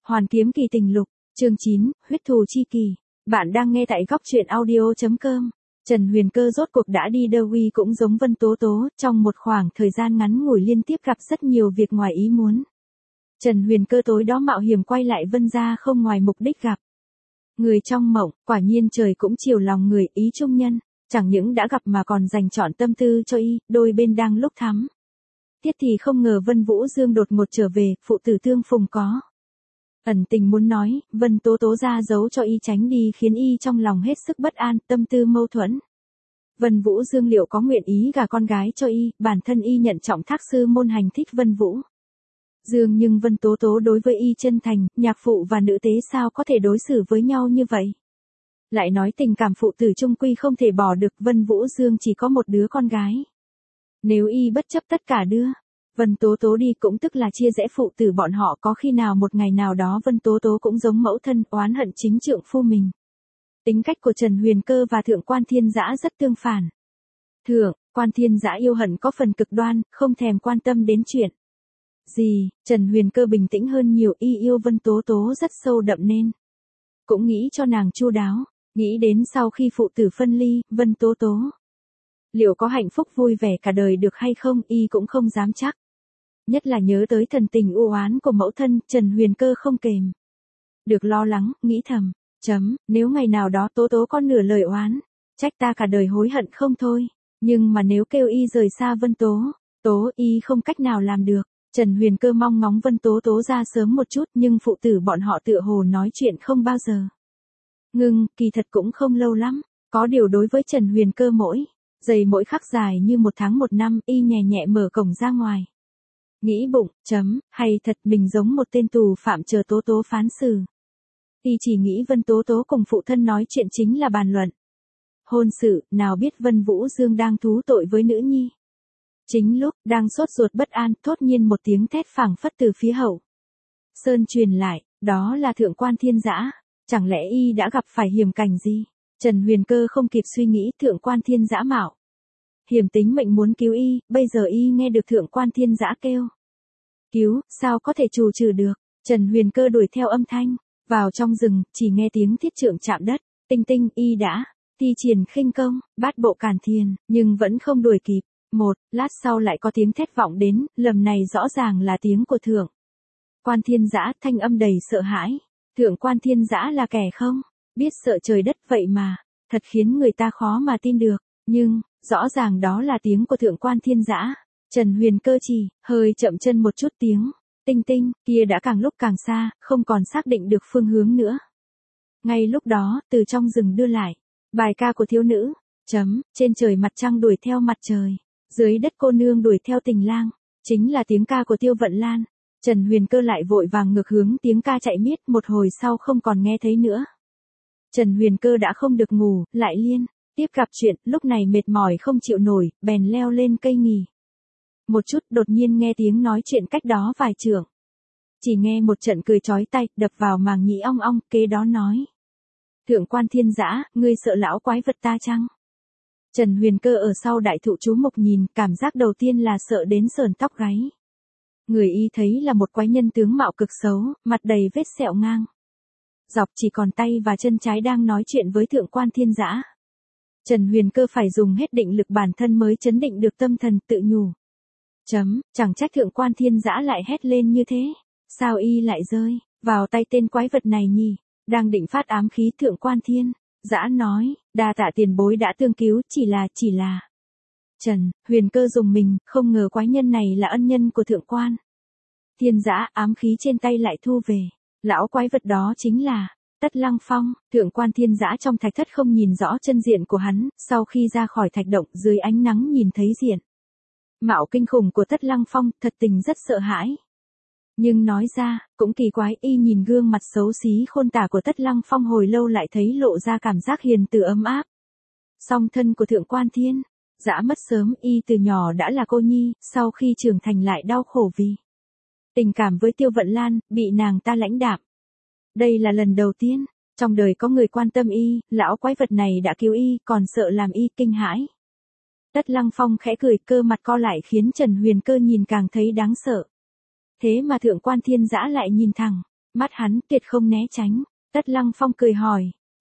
Hoàn Kiếm Kỳ Tình Lục, chương 9, Huyết Thù Chi Kỳ. Bạn đang nghe tại góc truyện audio.com. Trần Huyền Cơ rốt cuộc đã đi Derby cũng giống Vân Tố Tố, trong một khoảng thời gian ngắn ngủi liên tiếp gặp rất nhiều việc ngoài ý muốn. Trần Huyền Cơ tối đó mạo hiểm quay lại Vân gia không ngoài mục đích gặp người trong mộng, quả nhiên trời cũng chiều lòng người, ý trung nhân, chẳng những đã gặp mà còn dành trọn tâm tư cho y, đôi bên đang lúc thắm thiết thì không ngờ Vân Vũ Dương đột ngột trở về, phụ tử tương phùng có ẩn tình muốn nói, Vân Tố Tố ra giấu cho y tránh đi khiến y trong lòng hết sức bất an, tâm tư mâu thuẫn. Vân Vũ Dương liệu có nguyện ý gả con gái cho y, bản thân y nhận trọng thác sư môn hành thích Vân Vũ Dương, nhưng Vân Tố Tố đối với y chân thành, nhạc phụ và nữ tế sao có thể đối xử với nhau như vậy. Lại nói tình cảm phụ tử chung quy không thể bỏ được, Vân Vũ Dương chỉ có một đứa con gái. Nếu y bất chấp tất cả đưa Vân Tố Tố đi cũng tức là chia rẽ phụ tử bọn họ, có khi nào một ngày nào đó Vân Tố Tố cũng giống mẫu thân, oán hận chính trượng phu mình. Tính cách của Trần Huyền Cơ và Thượng Quan Thiên Dã rất tương phản. Thượng Quan Thiên Dã yêu hận có phần cực đoan, không thèm quan tâm đến chuyện gì, Trần Huyền Cơ bình tĩnh hơn nhiều, y yêu Vân Tố Tố rất sâu đậm nên cũng nghĩ cho nàng chu đáo, nghĩ đến sau khi phụ tử phân ly, Vân Tố Tố liệu có hạnh phúc vui vẻ cả đời được hay không, y cũng không dám chắc. Nhất là nhớ tới thần tình u oán của mẫu thân, Trần Huyền Cơ không kềm được lo lắng, nghĩ thầm, nếu ngày nào đó Tố Tố có nửa lời oán trách ta cả đời hối hận không thôi, nhưng mà nếu kêu y rời xa Vân Tố Tố, y không cách nào làm được. Trần Huyền Cơ mong ngóng Vân Tố Tố ra sớm một chút, nhưng phụ tử bọn họ tựa hồ nói chuyện không bao giờ ngưng, kỳ thật cũng không lâu lắm. Có điều đối với Trần Huyền Cơ mỗi mỗi khắc dài như một tháng một năm, y nhẹ nhẹ mở cổng ra ngoài. Nghĩ bụng, hay thật mình giống một tên tù phạm chờ Tố Tố phán xử. Y chỉ nghĩ Vân Tố Tố cùng phụ thân nói chuyện chính là bàn luận hôn sự, nào biết Vân Vũ Dương đang thú tội với nữ nhi. Chính lúc đang sốt ruột bất an, thốt nhiên một tiếng thét phảng phất từ phía hậu sơn truyền lại, đó là Thượng Quan Thiên Dã. Chẳng lẽ y đã gặp phải hiểm cảnh gì? Trần Huyền Cơ không kịp suy nghĩ, Thượng Quan Thiên Dã mạo hiểm tính mệnh muốn cứu y, bây giờ y nghe được Thượng Quan Thiên Dã kêu cứu, sao có thể trù trừ được. Trần Huyền Cơ đuổi theo âm thanh vào trong rừng, chỉ nghe tiếng thiết trượng chạm đất, tinh tinh, y đã thi triển khinh công, bát bộ càn thiền, nhưng vẫn không đuổi kịp. Một lát sau lại có tiếng thét vọng đến, lầm này rõ ràng là tiếng của Thượng Quan Thiên Dã, thanh âm đầy sợ hãi. Thượng Quan Thiên Dã là kẻ không biết sợ trời đất vậy mà, thật khiến người ta khó mà tin được, nhưng rõ ràng đó là tiếng của Thượng Quan Thiên Dã. Trần Huyền Cơ chỉ hơi chậm chân một chút, tiếng tinh tinh kia đã càng lúc càng xa, không còn xác định được phương hướng nữa. Ngay lúc đó, từ trong rừng đưa lại bài ca của thiếu nữ. Trên trời mặt trăng đuổi theo mặt trời, dưới đất cô nương đuổi theo tình lang, chính là tiếng ca của Tiêu Vận Lan. Trần Huyền Cơ lại vội vàng ngược hướng tiếng ca chạy miết, một hồi sau không còn nghe thấy nữa. Trần Huyền Cơ đã không được ngủ, lại liên tiếp gặp chuyện, lúc này mệt mỏi không chịu nổi, bèn leo lên cây nghỉ một chút, đột nhiên nghe tiếng nói chuyện cách đó vài trượng. Chỉ nghe một trận cười chói tai, đập vào màng nhĩ ong ong, kế đó nói: Thượng Quan Thiên Dã, ngươi sợ lão quái vật ta chăng? Trần Huyền Cơ ở sau đại thụ chú mục nhìn, cảm giác đầu tiên là sợ đến sởn tóc gáy. Người y thấy là một quái nhân tướng mạo cực xấu, mặt đầy vết sẹo ngang dọc, chỉ còn tay và chân trái đang nói chuyện với Thượng Quan Thiên Dã. Trần Huyền Cơ phải dùng hết định lực bản thân mới chấn định được tâm thần, tự nhủ. Chẳng trách Thượng Quan Thiên Dã lại hét lên như thế. Sao y lại rơi vào tay tên quái vật này nhỉ? Đang định phát ám khí, Thượng Quan Thiên Dã nói: đa tạ tiền bối đã tương cứu, chỉ là. Trần Huyền Cơ dùng mình, không ngờ quái nhân này là ân nhân của Thượng Quan Thiên Dã, ám khí trên tay lại thu về. Lão quái vật đó chính là Tất Lăng Phong. Thượng Quan Thiên Dã trong thạch thất không nhìn rõ chân diện của hắn, sau khi ra khỏi thạch động, dưới ánh nắng nhìn thấy diện mạo kinh khủng của Tất Lăng Phong, thật tình rất sợ hãi. Nhưng nói ra, cũng kỳ quái, y nhìn gương mặt xấu xí khôn tả của Tất Lăng Phong hồi lâu lại thấy lộ ra cảm giác hiền từ ấm áp. Song thân của Thượng Quan Thiên Dã mất sớm, y từ nhỏ đã là cô nhi, sau khi trưởng thành lại đau khổ vì tình cảm với Tiêu Vận Lan, bị nàng ta lãnh đạm. Đây là lần đầu tiên trong đời có người quan tâm y, lão quái vật này đã cứu y, còn sợ làm y kinh hãi. Tất Lăng Phong khẽ cười, cơ mặt co lại khiến Trần Huyền Cơ nhìn càng thấy đáng sợ. Thế mà Thượng Quan Thiên Dã lại nhìn thẳng Mắt hắn tuyệt không né tránh. Tất Lăng Phong cười hỏi.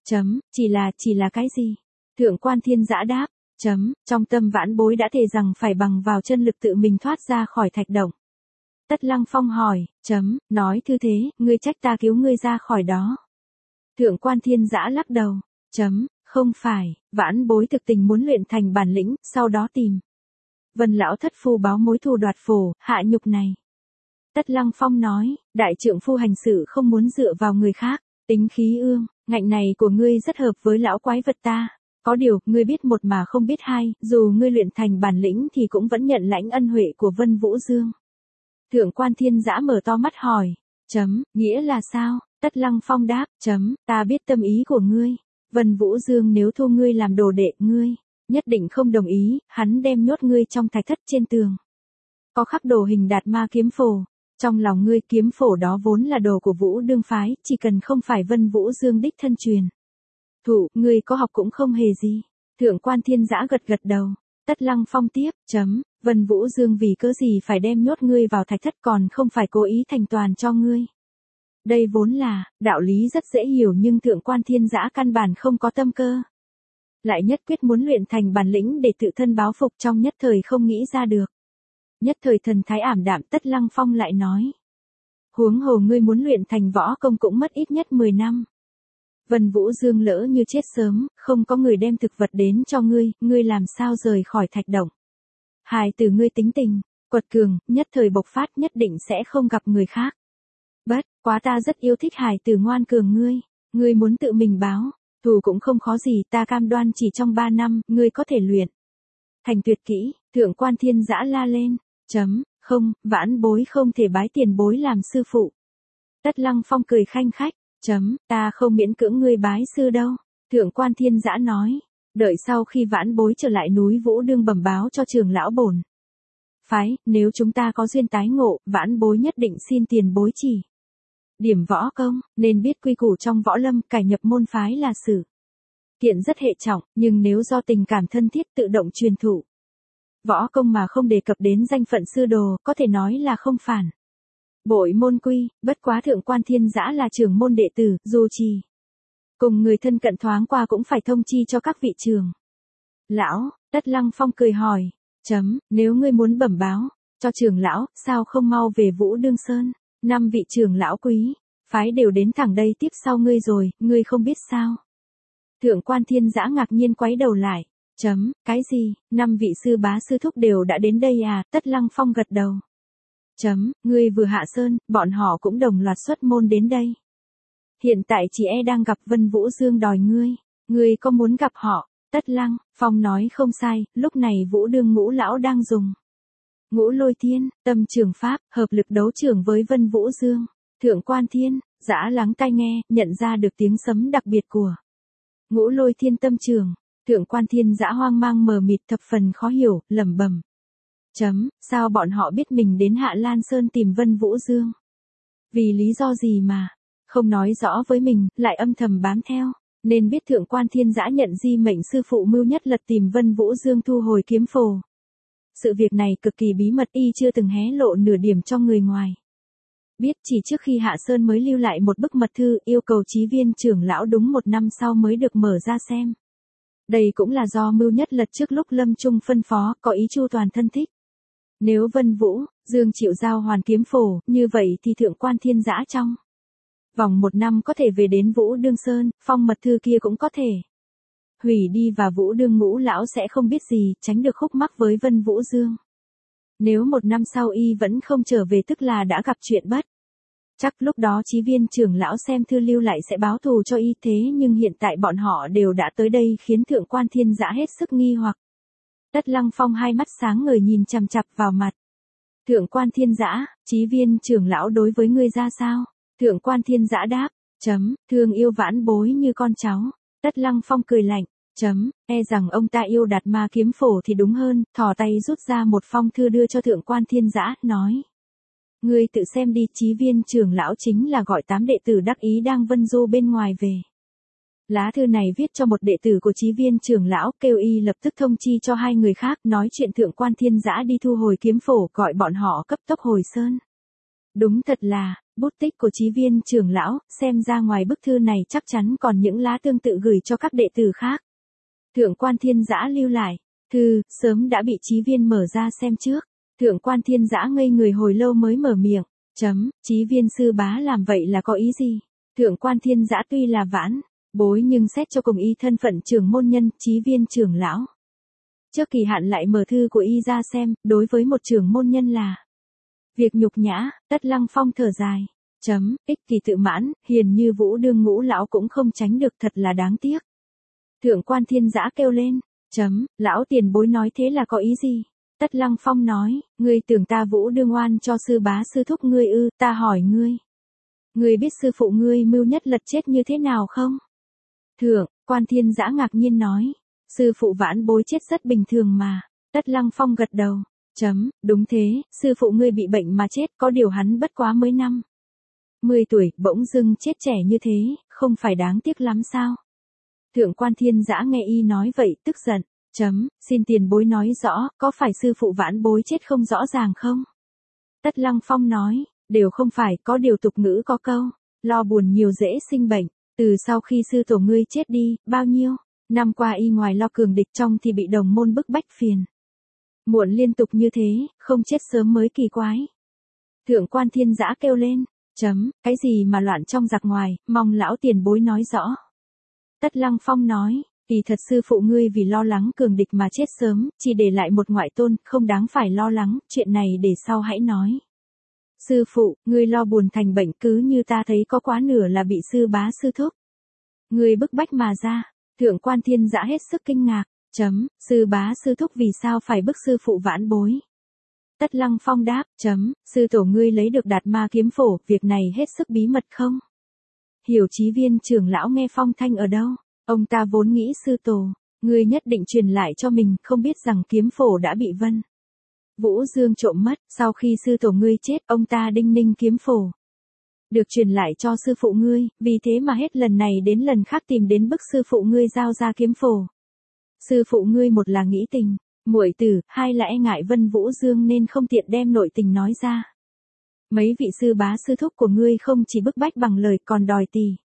Chỉ là cái gì? Thượng quan Thiên Dã đáp. Trong tâm Vãn Bối đã thề rằng phải bằng vào chân lực tự mình thoát ra khỏi thạch động. Tất Lăng Phong hỏi. Nói thư thế, ngươi trách ta cứu ngươi ra khỏi đó. Thượng quan Thiên Dã lắc đầu. Không phải, Vãn Bối thực tình muốn luyện thành bản lĩnh, sau đó tìm Vân lão thất phu báo mối thù đoạt phổ, hạ nhục này. Tất Lăng Phong nói, đại trượng phu hành sự không muốn dựa vào người khác, tính khí ương, ngạnh này của ngươi rất hợp với lão quái vật ta. Có điều, ngươi biết một mà không biết hai, dù ngươi luyện thành bản lĩnh thì cũng vẫn nhận lãnh ân huệ của Vân Vũ Dương. Thượng quan Thiên Dã mở to mắt hỏi. Nghĩa là sao? Tất Lăng Phong đáp. Ta biết tâm ý của ngươi. Vân Vũ Dương nếu thu ngươi làm đồ đệ, ngươi nhất định không đồng ý, hắn đem nhốt ngươi trong thạch thất trên tường. Có khắc đồ hình Đạt Ma kiếm phổ. Trong lòng ngươi kiếm phổ đó vốn là đồ của Vũ Đương phái, chỉ cần không phải Vân Vũ Dương đích thân truyền. Ngươi có học cũng không hề gì. Thượng quan Thiên Dã gật đầu. Tất Lăng Phong tiếp. Vân Vũ Dương vì cớ gì phải đem nhốt ngươi vào thạch thất còn không phải cố ý thành toàn cho ngươi. Đây vốn là, đạo lý rất dễ hiểu nhưng thượng quan Thiên Dã căn bản không có tâm cơ. Lại nhất quyết muốn luyện thành bản lĩnh để tự thân báo phục trong nhất thời không nghĩ ra được. Nhất thời thần thái ảm đạm. Tất Lăng Phong lại nói. Huống hồ ngươi muốn luyện thành võ công cũng mất ít nhất 10 năm. Vân Vũ Dương lỡ như chết sớm, không có người đem thực vật đến cho ngươi làm sao rời khỏi thạch động. Hài tử ngươi tính tình, quật cường, nhất thời bộc phát nhất định sẽ không gặp người khác. Bất quá ta rất yêu thích hài tử ngoan cường ngươi muốn tự mình báo, thù cũng không khó gì, ta cam đoan chỉ trong 3 năm, ngươi có thể luyện thành tuyệt kỹ. Thượng quan Thiên Dã la lên. Không, Vãn Bối không thể bái tiền bối làm sư phụ. Tất Lăng Phong cười khanh khách. Ta không miễn cưỡng ngươi bái sư đâu. Thượng quan Thiên Dã nói. Đợi sau khi Vãn Bối trở lại núi Vũ Đương bẩm báo cho trưởng lão bổn phái, nếu chúng ta có duyên tái ngộ, Vãn Bối nhất định xin tiền bối chỉ điểm võ công, nên biết quy củ trong võ lâm, cải nhập môn phái là sự kiện rất hệ trọng, nhưng nếu do tình cảm thân thiết tự động truyền thụ võ công mà không đề cập đến danh phận sư đồ, có thể nói là không phản bội môn quy. Bất quá thượng quan Thiên Dã là trưởng môn đệ tử, dù chỉ cùng người thân cận thoáng qua cũng phải thông chi cho các vị trưởng lão. Tất Lăng Phong cười hỏi. Nếu ngươi muốn bẩm báo cho trưởng lão, sao không mau về Vũ Đương Sơn? 5 vị trưởng lão quý phái đều đến thẳng đây tiếp sau ngươi rồi, ngươi không biết sao? Thượng quan Thiên Dã ngạc nhiên quấy đầu lại. Cái gì? 5 vị sư bá sư thúc đều đã đến đây à? Tất Lăng Phong gật đầu. Ngươi vừa hạ sơn, bọn họ cũng đồng loạt xuất môn đến đây. Hiện tại chị đang gặp Vân Vũ Dương đòi ngươi có muốn gặp họ? Tất Lăng Phong nói không sai, lúc này Vũ Đương Ngũ lão đang dùng Ngũ Lôi Thiên, tâm trường pháp, hợp lực đấu trường với Vân Vũ Dương. Thượng quan Thiên Dã lắng tai nghe, nhận ra được tiếng sấm đặc biệt của Ngũ Lôi Thiên tâm trường. Thượng quan Thiên Dã hoang mang mờ mịt, thập phần khó hiểu, lẩm bẩm. Sao bọn họ biết mình đến Hạ Lan Sơn tìm Vân Vũ Dương? Vì lý do gì mà không nói rõ với mình, lại âm thầm bám theo? Nên biết thượng quan Thiên Dã nhận di mệnh sư phụ mưu nhất lật tìm Vân Vũ Dương thu hồi kiếm phổ. Sự việc này cực kỳ bí mật, y chưa từng hé lộ nửa điểm cho người ngoài biết, chỉ trước khi hạ sơn mới lưu lại một bức mật thư, yêu cầu Chí Viên trưởng lão đúng 1 năm sau mới được mở ra xem. Đây cũng là do mưu nhất lật trước lúc lâm chung phân phó, có ý chu toàn thân thích. Nếu Vân Vũ Dương chịu giao hoàn kiếm phổ, như vậy thì thượng quan Thiên Dã trong vòng 1 năm có thể về đến Vũ Đương Sơn, phong mật thư kia cũng có thể hủy đi và Vũ Đương Ngũ lão sẽ không biết gì, tránh được khúc mắc với Vân Vũ Dương. Nếu 1 năm sau y vẫn không trở về tức là đã gặp chuyện bất chắc, lúc đó Chí Viên trưởng lão xem thư lưu lại sẽ báo thù cho y, thế nhưng hiện tại bọn họ đều đã tới đây khiến thượng quan Thiên Dã hết sức nghi hoặc. Tất Lăng Phong hai mắt sáng ngời nhìn chằm chằm vào mặt thượng quan Thiên Dã. Chí Viên trưởng lão đối với ngươi ra sao? Thượng quan Thiên Dã đáp. Thương yêu Vãn Bối như con cháu. Tất Lăng Phong cười lạnh. E rằng ông ta yêu Đạt Ma kiếm phổ thì đúng hơn. Thò tay rút ra một phong thư đưa cho thượng quan Thiên Dã, nói. Ngươi tự xem đi, Chí Viên trưởng lão chính là gọi 8 đệ tử đắc ý đang vân du bên ngoài về. Lá thư này viết cho một đệ tử của Chí Viên trưởng lão, kêu y lập tức thông chi cho 2 người khác, nói chuyện thượng quan Thiên Dã đi thu hồi kiếm phổ, gọi bọn họ cấp tốc hồi sơn. Đúng thật là Bút tích của Chí Viên trưởng lão, xem ra ngoài bức thư này chắc chắn còn những lá tương tự gửi cho các đệ tử khác. Thượng quan Thiên Dã lưu lại, thư, sớm đã bị Chí Viên mở ra xem trước. Thượng quan Thiên Dã ngây người hồi lâu mới mở miệng. Chí Viên sư bá làm vậy là có ý gì? Thượng quan Thiên Dã tuy là vãn bối nhưng xét cho cùng y thân phận trưởng môn nhân, Chí Viên trưởng lão. Trước kỳ hạn lại mở thư của y ra xem, đối với một trưởng môn nhân là việc nhục nhã. Tất Lăng Phong thở dài. Ích kỷ tự mãn, hiền như Vũ Đương ngũ lão cũng không tránh được, thật là đáng tiếc. Thượng quan Thiên Dã kêu lên. Lão tiền bối nói thế là có ý gì? Tất Lăng Phong nói, ngươi tưởng ta Vũ Đương oan cho sư bá sư thúc ngươi ư? Ta hỏi ngươi. Ngươi biết sư phụ ngươi mưu nhất lật chết như thế nào không? Thượng quan Thiên Dã ngạc nhiên nói, sư phụ vãn bối chết rất bình thường mà. Tất Lăng Phong gật đầu. Đúng thế, sư phụ ngươi bị bệnh mà chết, có điều hắn bất quá mới 10 tuổi, bỗng dưng chết trẻ như thế, không phải đáng tiếc lắm sao? Thượng quan Thiên Dã nghe y nói vậy tức giận. Xin tiền bối nói rõ, có phải sư phụ vãn bối chết không rõ ràng không? Tất Lăng Phong nói, đều không phải, có điều tục ngữ có câu, lo buồn nhiều dễ sinh bệnh. Từ sau khi sư tổ ngươi chết đi, bao nhiêu năm qua y ngoài lo cường địch trong thì bị đồng môn bức bách phiền muộn liên tục như thế, không chết sớm mới kỳ quái. Thượng quan Thiên Dã kêu lên. Cái gì mà loạn trong giặc ngoài, mong lão tiền bối nói rõ. Tất Lăng Phong nói, kỳ thật sư phụ ngươi vì lo lắng cường địch mà chết sớm, chỉ để lại một ngoại tôn, không đáng phải lo lắng, chuyện này để sau hãy nói. Sư phụ, ngươi lo buồn thành bệnh, cứ như ta thấy có quá nửa là bị sư bá sư thúc ngươi bức bách mà ra. Thượng quan Thiên Dã hết sức kinh ngạc. Sư bá sư thúc vì sao phải bức sư phụ vãn bối? Tất Lăng Phong đáp. Sư tổ ngươi lấy được Đạt Ma kiếm phổ, việc này hết sức bí mật không? Hiểu Chí Viên trưởng lão nghe phong thanh ở đâu? Ông ta vốn nghĩ sư tổ ngươi nhất định truyền lại cho mình, không biết rằng kiếm phổ đã bị Vân Vũ Dương trộm mất. Sau khi sư tổ ngươi chết, ông ta đinh ninh kiếm phổ được truyền lại cho sư phụ ngươi, vì thế mà hết lần này đến lần khác tìm đến bức sư phụ ngươi giao ra kiếm phổ. Sư phụ ngươi một là nghĩ tình muội tử, hai là e ngại Vân Vũ Dương nên không tiện đem nội tình nói ra. Mấy vị sư bá sư thúc của ngươi không chỉ bức bách bằng lời còn đòi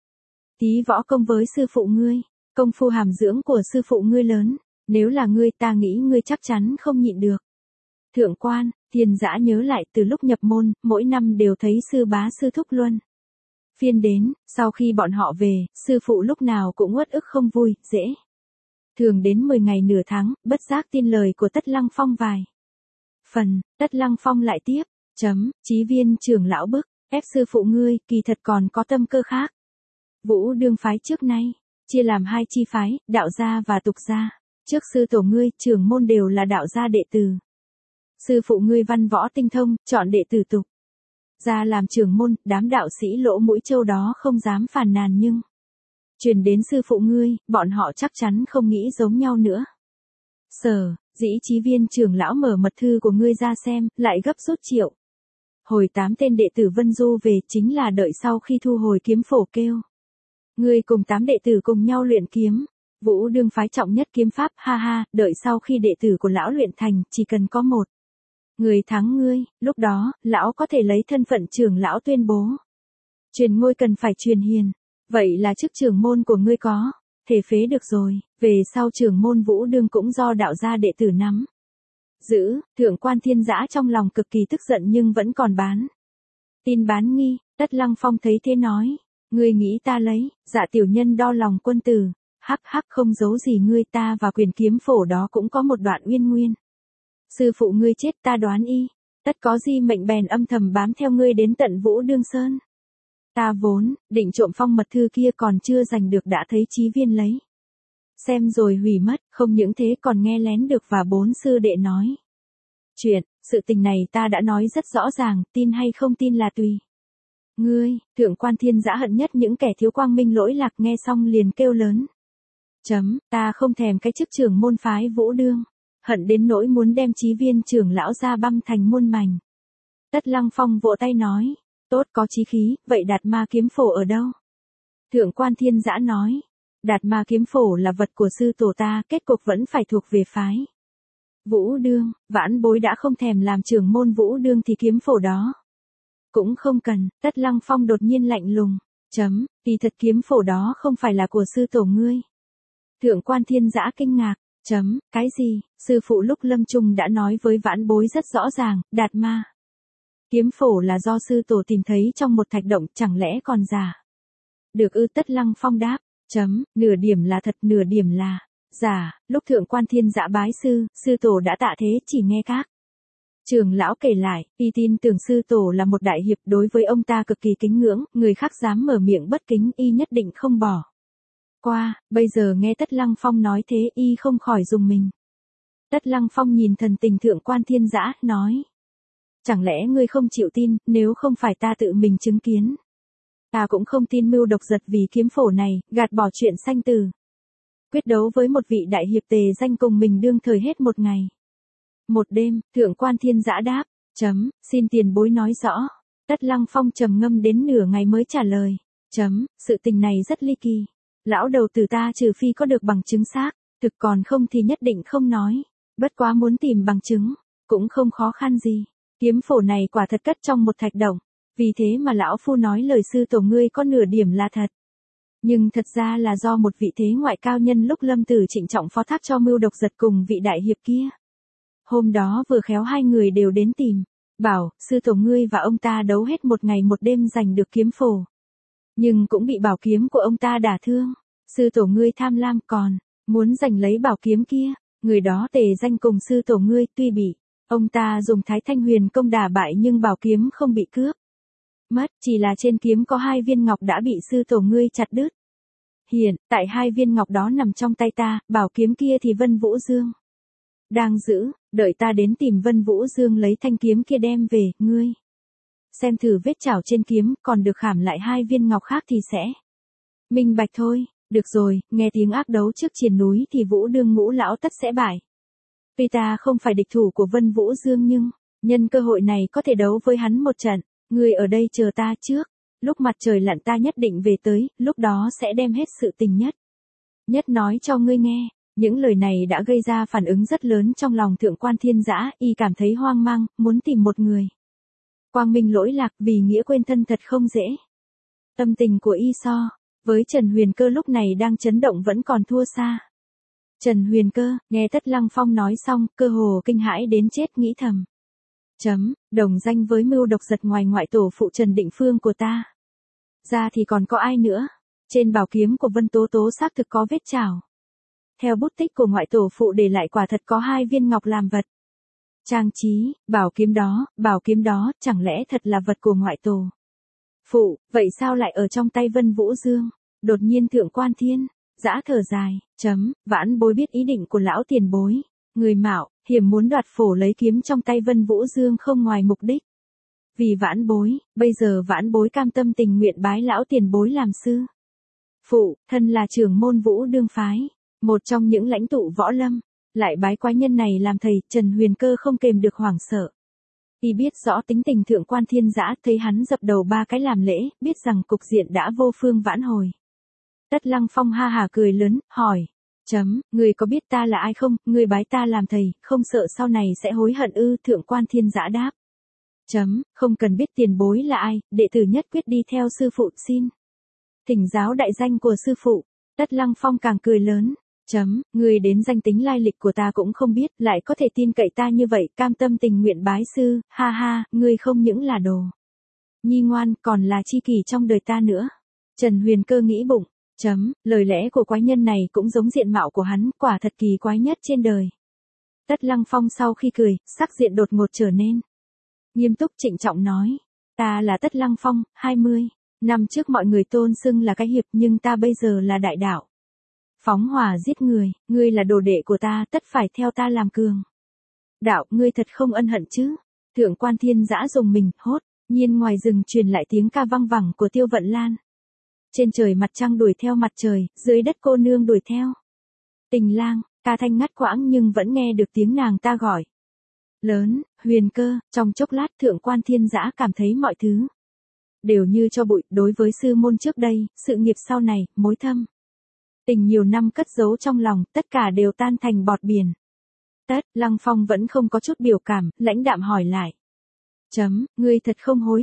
tí võ công với sư phụ ngươi. Công phu hàm dưỡng của sư phụ ngươi lớn, nếu là ngươi ta nghĩ ngươi chắc chắn không nhịn được. Thượng quan Thiên Dã nhớ lại từ lúc nhập môn, mỗi năm đều thấy sư bá sư thúc luân phiên đến, sau khi bọn họ về, sư phụ lúc nào cũng uất ức không vui, dễ thường đến 10 ngày nửa tháng, bất giác tin lời của Tất Lăng Phong vài phần. Tất Lăng Phong lại tiếp. Chí Viên trưởng lão bức ép sư phụ ngươi, kỳ thật còn có tâm cơ khác. Vũ Đương phái trước nay chia làm hai chi phái, đạo gia và tục gia. Trước sư tổ ngươi, trưởng môn đều là đạo gia đệ tử. Sư phụ ngươi văn võ tinh thông, chọn đệ tử tục gia làm trưởng môn, đám đạo sĩ lỗ mũi trâu đó không dám phàn nàn, nhưng truyền đến sư phụ ngươi, bọn họ chắc chắn không nghĩ giống nhau nữa. Dĩ Chí Viên trưởng lão mở mật thư của ngươi ra xem, lại gấp rút triệu hồi 8 tên đệ tử Vân Du về, chính là đợi sau khi thu hồi kiếm phổ kêu ngươi cùng 8 đệ tử cùng nhau luyện kiếm. Vũ Đương phái trọng nhất kiếm pháp, ha ha, đợi sau khi đệ tử của lão luyện thành, chỉ cần có một người thắng ngươi, lúc đó, lão có thể lấy thân phận trưởng lão tuyên bố truyền ngôi, cần phải truyền hiền. Vậy là chức trưởng môn của ngươi có thể phế được rồi, về sau trưởng môn Vũ Đương cũng do đạo gia đệ tử nắm giữ. Thượng quan Thiên Dã trong lòng cực kỳ tức giận nhưng vẫn còn bán tin bán nghi. Tất Lăng Phong thấy thế nói, ngươi nghĩ ta lấy dạ tiểu nhân đo lòng quân tử? Hắc hắc, không giấu gì ngươi, ta và quyền kiếm phổ đó cũng có một đoạn uyên nguyên. Sư phụ ngươi chết, ta đoán y tất có di mệnh bèn âm thầm bám theo ngươi đến tận Vũ Đương Sơn. Ta vốn định trộm phong mật thư kia, còn chưa giành được đã thấy Chí Viên lấy xem rồi hủy mất, không những thế còn nghe lén được và 4 sư đệ nói chuyện. Sự tình này ta đã nói rất rõ ràng, tin hay không tin là tùy ngươi. Thượng quan Thiên Dã hận nhất những kẻ thiếu quang minh lỗi lạc, nghe xong liền kêu lớn. Ta không thèm cái chức trưởng môn phái Vũ Đương, hận đến nỗi muốn đem Chí Viên trưởng lão ra băm thành muôn mảnh. Tất Lăng Phong vỗ tay nói, tốt, có chí khí, vậy Đạt Ma kiếm phổ ở đâu? Thượng quan Thiên Dã nói, Đạt Ma kiếm phổ là vật của sư tổ ta, kết cục vẫn phải thuộc về phái Vũ Đương. Vãn bối đã không thèm làm trưởng môn Vũ Đương thì kiếm phổ đó Cũng không cần, Tất Lăng Phong đột nhiên lạnh lùng. Kỳ thật kiếm phổ đó không phải là của sư tổ ngươi. Thượng quan Thiên Dã kinh ngạc. Cái gì? Sư phụ lúc lâm chung đã nói với vãn bối rất rõ ràng, Đạt Ma. Kiếm phổ là do sư tổ tìm thấy trong một thạch động, chẳng lẽ còn giả? Được ư? Tất Lăng Phong đáp. Nửa điểm là thật, nửa điểm là giả. Lúc thượng quan Thiên Dã bái sư tổ đã tạ thế, chỉ nghe các trưởng lão kể lại, y tin tưởng sư tổ là một đại hiệp, đối với ông ta cực kỳ kính ngưỡng, người khác dám mở miệng bất kính y nhất định không bỏ qua. Bây giờ nghe Tất Lăng Phong nói thế, y không khỏi rùng mình. Tất Lăng Phong nhìn thần tình thượng quan Thiên Dã, nói. Chẳng lẽ ngươi không chịu tin, nếu không phải ta tự mình chứng kiến. Ta cũng không tin mưu độc giật vì kiếm phổ này, gạt bỏ chuyện sanh tử. Quyết đấu với một vị đại hiệp tề danh cùng mình đương thời hết một ngày. Một đêm, thượng quan Thiên Dã đáp. Xin tiền bối nói rõ. Tất Lăng Phong trầm ngâm đến nửa ngày mới trả lời. Sự tình này rất ly kỳ. Lão đầu tử ta trừ phi có được bằng chứng xác, thực còn không thì nhất định không nói. Bất quá muốn tìm bằng chứng, cũng không khó khăn gì. Kiếm phổ này quả thật cất trong một thạch động. Vì thế mà lão phu nói lời sư tổ ngươi có nửa điểm là thật. Nhưng thật ra là do một vị thế ngoại cao nhân lúc lâm tử trịnh trọng phó thác cho mưu độc giật cùng vị đại hiệp kia. Hôm đó vừa khéo hai người đều đến tìm, bảo, sư tổ ngươi và ông ta đấu hết một ngày một đêm giành được kiếm phổ. Nhưng cũng bị bảo kiếm của ông ta đả thương. Sư tổ ngươi tham lam còn, muốn giành lấy bảo kiếm kia. Người đó tề danh cùng sư tổ ngươi, tuy bị ông ta dùng Thái Thanh Huyền công đả bại nhưng bảo kiếm không bị cướp mất, chỉ là trên kiếm có 2 viên ngọc đã bị sư tổ ngươi chặt đứt. Hiện tại 2 viên ngọc đó nằm trong tay ta, bảo kiếm kia thì Vân Vũ Dương đang giữ, đợi ta đến tìm Vân Vũ Dương lấy thanh kiếm kia đem về, ngươi xem thử vết chảo trên kiếm, còn được khảm lại 2 viên ngọc khác thì sẽ minh bạch thôi. Được rồi, nghe tiếng ác đấu trước triền núi thì Vũ Đương Ngũ lão tất sẽ bại. Tuy ta không phải địch thủ của Vân Vũ Dương nhưng nhân cơ hội này có thể đấu với hắn một trận. Ngươi ở đây chờ ta trước, lúc mặt trời lặn ta nhất định về tới, lúc đó sẽ đem hết sự tình nhất nói cho ngươi nghe. Những lời này đã gây ra phản ứng rất lớn trong lòng thượng quan Thiên Dã, y cảm thấy hoang mang, muốn tìm một người quang minh lỗi lạc, vì nghĩa quên thân thật không dễ. Tâm tình của y so với Trần Huyền Cơ lúc này đang chấn động vẫn còn thua xa. Trần Huyền Cơ, nghe Tất Lăng Phong nói xong, cơ hồ kinh hãi đến chết, nghĩ thầm. Đồng danh với mưu độc giật ngoài ngoại tổ phụ Trần Định Phương của ta ra thì còn có ai nữa. Trên bảo kiếm của Vân Tố Tố xác thực có vết chảo. Theo bút tích của ngoại tổ phụ để lại quả thật có 2 viên ngọc làm vật trang trí. Bảo kiếm đó, chẳng lẽ thật là vật của ngoại tổ phụ, vậy sao lại ở trong tay Vân Vũ Dương? Đột nhiên thượng quan Thiên Dã thở dài. Vãn bối biết ý định của lão tiền bối. Người mạo hiểm muốn đoạt phổ lấy kiếm trong tay Vân Vũ Dương không ngoài mục đích vì vãn bối, bây giờ vãn bối cam tâm tình nguyện bái lão tiền bối làm sư phụ, thân là trưởng môn Vũ Đương phái, một trong những lãnh tụ võ lâm, lại bái quái nhân này làm thầy. Trần Huyền Cơ không kềm được hoảng sợ. Y biết rõ tính tình thượng quan Thiên Dã, thấy hắn dập đầu 3 cái làm lễ, biết rằng cục diện đã vô phương vãn hồi. Tất Lăng Phong ha hả cười lớn, hỏi. Người có biết ta là ai không? Người bái ta làm thầy, không sợ sau này sẽ hối hận ư? Thượng quan Thiên Dã đáp. Không cần biết tiền bối là ai, đệ tử nhất quyết đi theo sư phụ, xin thỉnh giáo đại danh của sư phụ. Tất Lăng Phong càng cười lớn. Người đến danh tính lai lịch của ta cũng không biết, lại có thể tin cậy ta như vậy, cam tâm tình nguyện bái sư, ha ha, ngươi không những là đồ nhi ngoan, còn là tri kỷ trong đời ta nữa. Trần Huyền Cơ nghĩ bụng. Lời lẽ của quái nhân này cũng giống diện mạo của hắn, quả thật kỳ quái nhất trên đời. Tất Lăng Phong sau khi cười, sắc diện đột ngột trở nên nghiêm túc, trịnh trọng nói. Ta là Tất Lăng Phong, 20 năm trước mọi người tôn xưng là cái hiệp, nhưng ta bây giờ là đại đạo. Phóng hỏa giết người, ngươi là đồ đệ của ta, tất phải theo ta làm cường đạo, ngươi thật không ân hận chứ? Thượng quan Thiên Dã dùng mình, hốt nhiên ngoài rừng truyền lại tiếng ca vang vẳng của Tiêu Vận Lan. Trên trời mặt trăng đuổi theo mặt trời, dưới đất cô nương đuổi theo Tình Lang, ca thanh ngắt quãng nhưng vẫn nghe được tiếng nàng ta gọi lớn. Huyền Cơ. Trong chốc lát thượng quan Thiên Dã cảm thấy mọi thứ đều như cho bụi. Đối với sư môn trước đây, sự nghiệp sau này, mối thâm tình nhiều năm cất giấu trong lòng, tất cả đều tan thành bọt biển. Tất Lăng Phong vẫn không có chút biểu cảm, lãnh đạm hỏi lại. Ngươi thật không hối hận?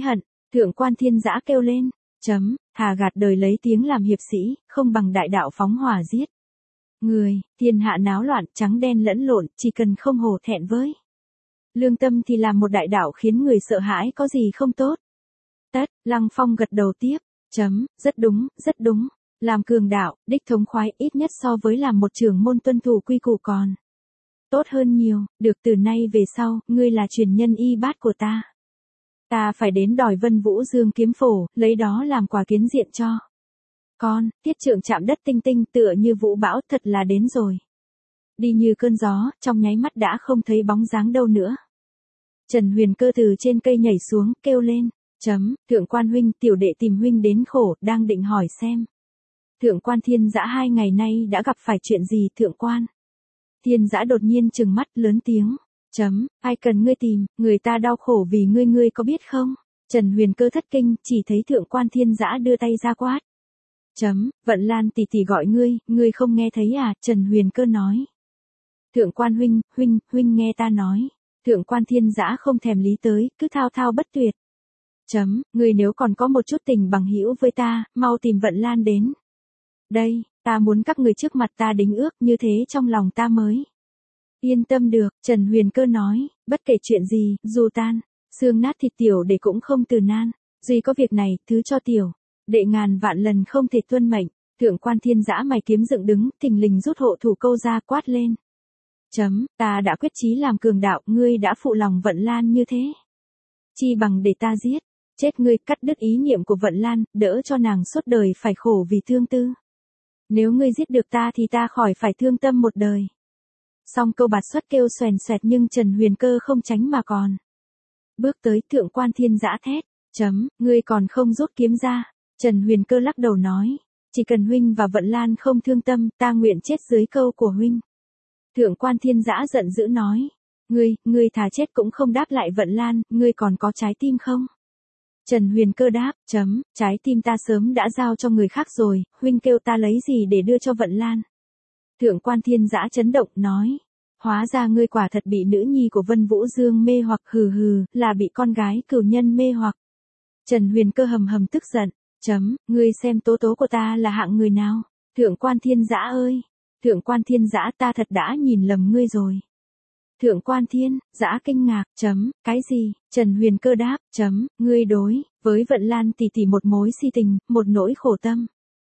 Thượng quan Thiên Dã kêu lên. Thà gạt đời lấy tiếng làm hiệp sĩ, không bằng đại đạo phóng hỏa giết. Người, thiên hạ náo loạn, trắng đen lẫn lộn, chỉ cần không hổ thẹn với lương tâm thì làm một đại đạo khiến người sợ hãi có gì không tốt. Tất, Lăng Phong gật đầu tiếp. Rất đúng, rất đúng. Làm cường đạo, đích thống khoái ít nhất so với làm một trưởng môn tuân thủ quy củ còn tốt hơn nhiều. Được, từ nay về sau, ngươi là truyền nhân y bát của ta. Ta phải đến đòi Vân Vũ Dương kiếm phổ, lấy đó làm quà kiến diện cho con. Tiết Trượng chạm đất tinh tinh tựa như vũ bão, thật là đến rồi. Đi như cơn gió, trong nháy mắt đã không thấy bóng dáng đâu nữa. Trần Huyền Cơ từ trên cây nhảy xuống, kêu lên. Thượng quan huynh, tiểu đệ tìm huynh đến khổ, đang định hỏi xem. Thượng quan Thiên Dã 2 ngày nay đã gặp phải chuyện gì? Thượng quan Thiên Dã đột nhiên trừng mắt lớn tiếng. Ai cần ngươi tìm, người ta đau khổ vì ngươi, ngươi có biết không? Trần Huyền Cơ thất kinh, chỉ thấy Thượng quan Thiên Dã đưa tay ra quát. Vận Lan tỷ tỷ gọi ngươi, ngươi không nghe thấy à? Trần Huyền Cơ nói. Thượng quan huynh nghe ta nói. Thượng quan Thiên Dã không thèm lý tới, cứ thao thao bất tuyệt. Ngươi nếu còn có một chút tình bằng hữu với ta, mau tìm Vận Lan đến. Đây, ta muốn các người trước mặt ta đính ước, như thế trong lòng ta mới yên tâm được. Trần Huyền Cơ nói, bất kể chuyện gì, dù tan xương nát thịt tiểu đệ cũng không từ nan. Duy có việc này, thứ cho tiểu đệ ngàn vạn lần không thể tuân mệnh. Thượng quan Thiên Dã mày kiếm dựng đứng, thình lình rút hộ thủ câu ra, quát lên. Ta đã quyết chí làm cường đạo, ngươi đã phụ lòng Vận Lan như thế. Chi bằng để ta giết chết ngươi, cắt đứt ý niệm của Vận Lan, đỡ cho nàng suốt đời phải khổ vì thương tư. Nếu ngươi giết được ta thì ta khỏi phải thương tâm một đời. Xong câu bạt xuất kêu xoèn xoẹt, nhưng Trần Huyền Cơ không tránh mà còn bước tới. Thượng quan Thiên Dã thét. Ngươi còn không rút kiếm ra. Trần Huyền Cơ lắc đầu nói. Chỉ cần huynh và Vận Lan không thương tâm, ta nguyện chết dưới câu của huynh. Thượng quan Thiên Dã giận dữ nói. Ngươi thà chết cũng không đáp lại Vận Lan, ngươi còn có trái tim không? Trần Huyền Cơ đáp. Trái tim ta sớm đã giao cho người khác rồi, huynh kêu ta lấy gì để đưa cho Vận Lan? Thượng quan Thiên Dã chấn động, nói. Hóa ra ngươi quả thật bị nữ nhi của Vân Vũ Dương mê hoặc, là bị con gái cửu nhân mê hoặc. Trần Huyền Cơ hầm tức giận. Ngươi xem tố tố của ta là hạng người nào? Thượng quan Thiên Dã ơi! Thượng quan Thiên Dã, ta thật đã nhìn lầm ngươi rồi. Thượng quan Thiên Dã kinh ngạc. Cái gì? Trần Huyền Cơ đáp. Ngươi đối với Vận Lan tỷ tỷ một mối si tình, một nỗi khổ tâm.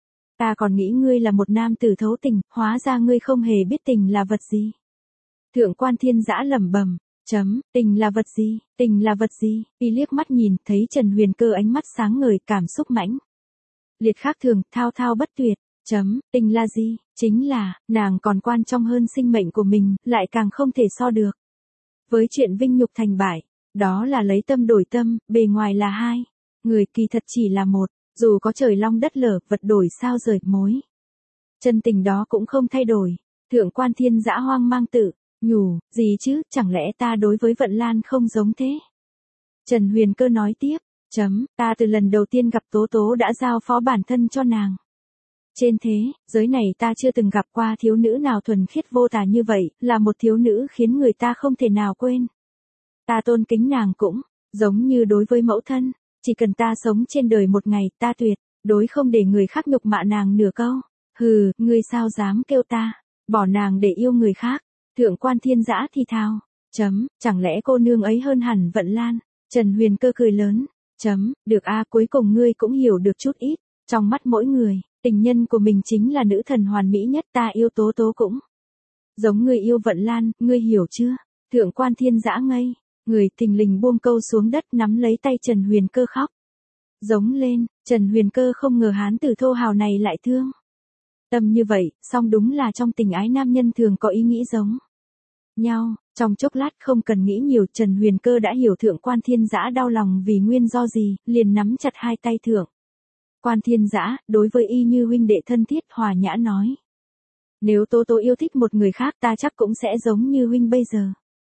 Ta còn nghĩ ngươi là một nam tử thấu tình, hóa ra ngươi không hề biết tình là vật gì. Thượng quan Thiên Dã lẩm bẩm. Tình là vật gì? Tình là vật gì? Y liếc mắt nhìn, thấy Trần Huyền Cơ ánh mắt sáng ngời, cảm xúc mãnh liệt khác thường, thao thao bất tuyệt. Tình là gì? Chính là, nàng còn quan trọng hơn sinh mệnh của mình, lại càng không thể so được với chuyện vinh nhục thành bại. Đó là lấy tâm đổi tâm, bề ngoài là hai người, kỳ thật chỉ là một. Dù có trời long đất lở, vật đổi sao rời, mối chân tình đó cũng không thay đổi. Thượng quan Thiên Dã hoang mang tự nhủ, gì chứ, chẳng lẽ ta đối với Vận Lan không giống thế? Trần Huyền Cơ nói tiếp. Ta từ lần đầu tiên gặp Tố Tố đã giao phó bản thân cho nàng. Trên thế giới này ta chưa từng gặp qua thiếu nữ nào thuần khiết vô tà như vậy, là một thiếu nữ khiến người ta không thể nào quên. Ta tôn kính nàng cũng giống như đối với mẫu thân, chỉ cần ta sống trên đời một ngày, ta tuyệt đối không để người khác nhục mạ nàng nửa câu. Ngươi sao dám kêu ta bỏ nàng để yêu người khác? Thượng quan Thiên Dã thì thào. Chẳng lẽ cô nương ấy hơn hẳn Vận Lan? Trần Huyền Cơ cười lớn. Được a, cuối cùng ngươi cũng hiểu được chút ít. Trong mắt mỗi người, tình nhân của mình chính là nữ thần hoàn mỹ nhất. Ta yêu Tố Tố cũng giống ngươi yêu Vận Lan, ngươi hiểu chưa? Thượng quan Thiên Dã ngây người, thình lình buông câu xuống đất, nắm lấy tay Trần Huyền Cơ khóc giống lên. Trần Huyền Cơ không ngờ hán tử thô hào này lại thương tâm như vậy, song đúng là trong tình ái nam nhân thường có ý nghĩ giống nhau. Trong chốc lát không cần nghĩ nhiều, Trần Huyền Cơ đã hiểu Thượng quan Thiên Dã đau lòng vì nguyên do gì, liền nắm chặt hai tay Thượng quan Thiên Dã, đối với y như huynh đệ thân thiết, hòa nhã nói. Nếu Tố Tố yêu thích một người khác, ta chắc cũng sẽ giống như huynh bây giờ.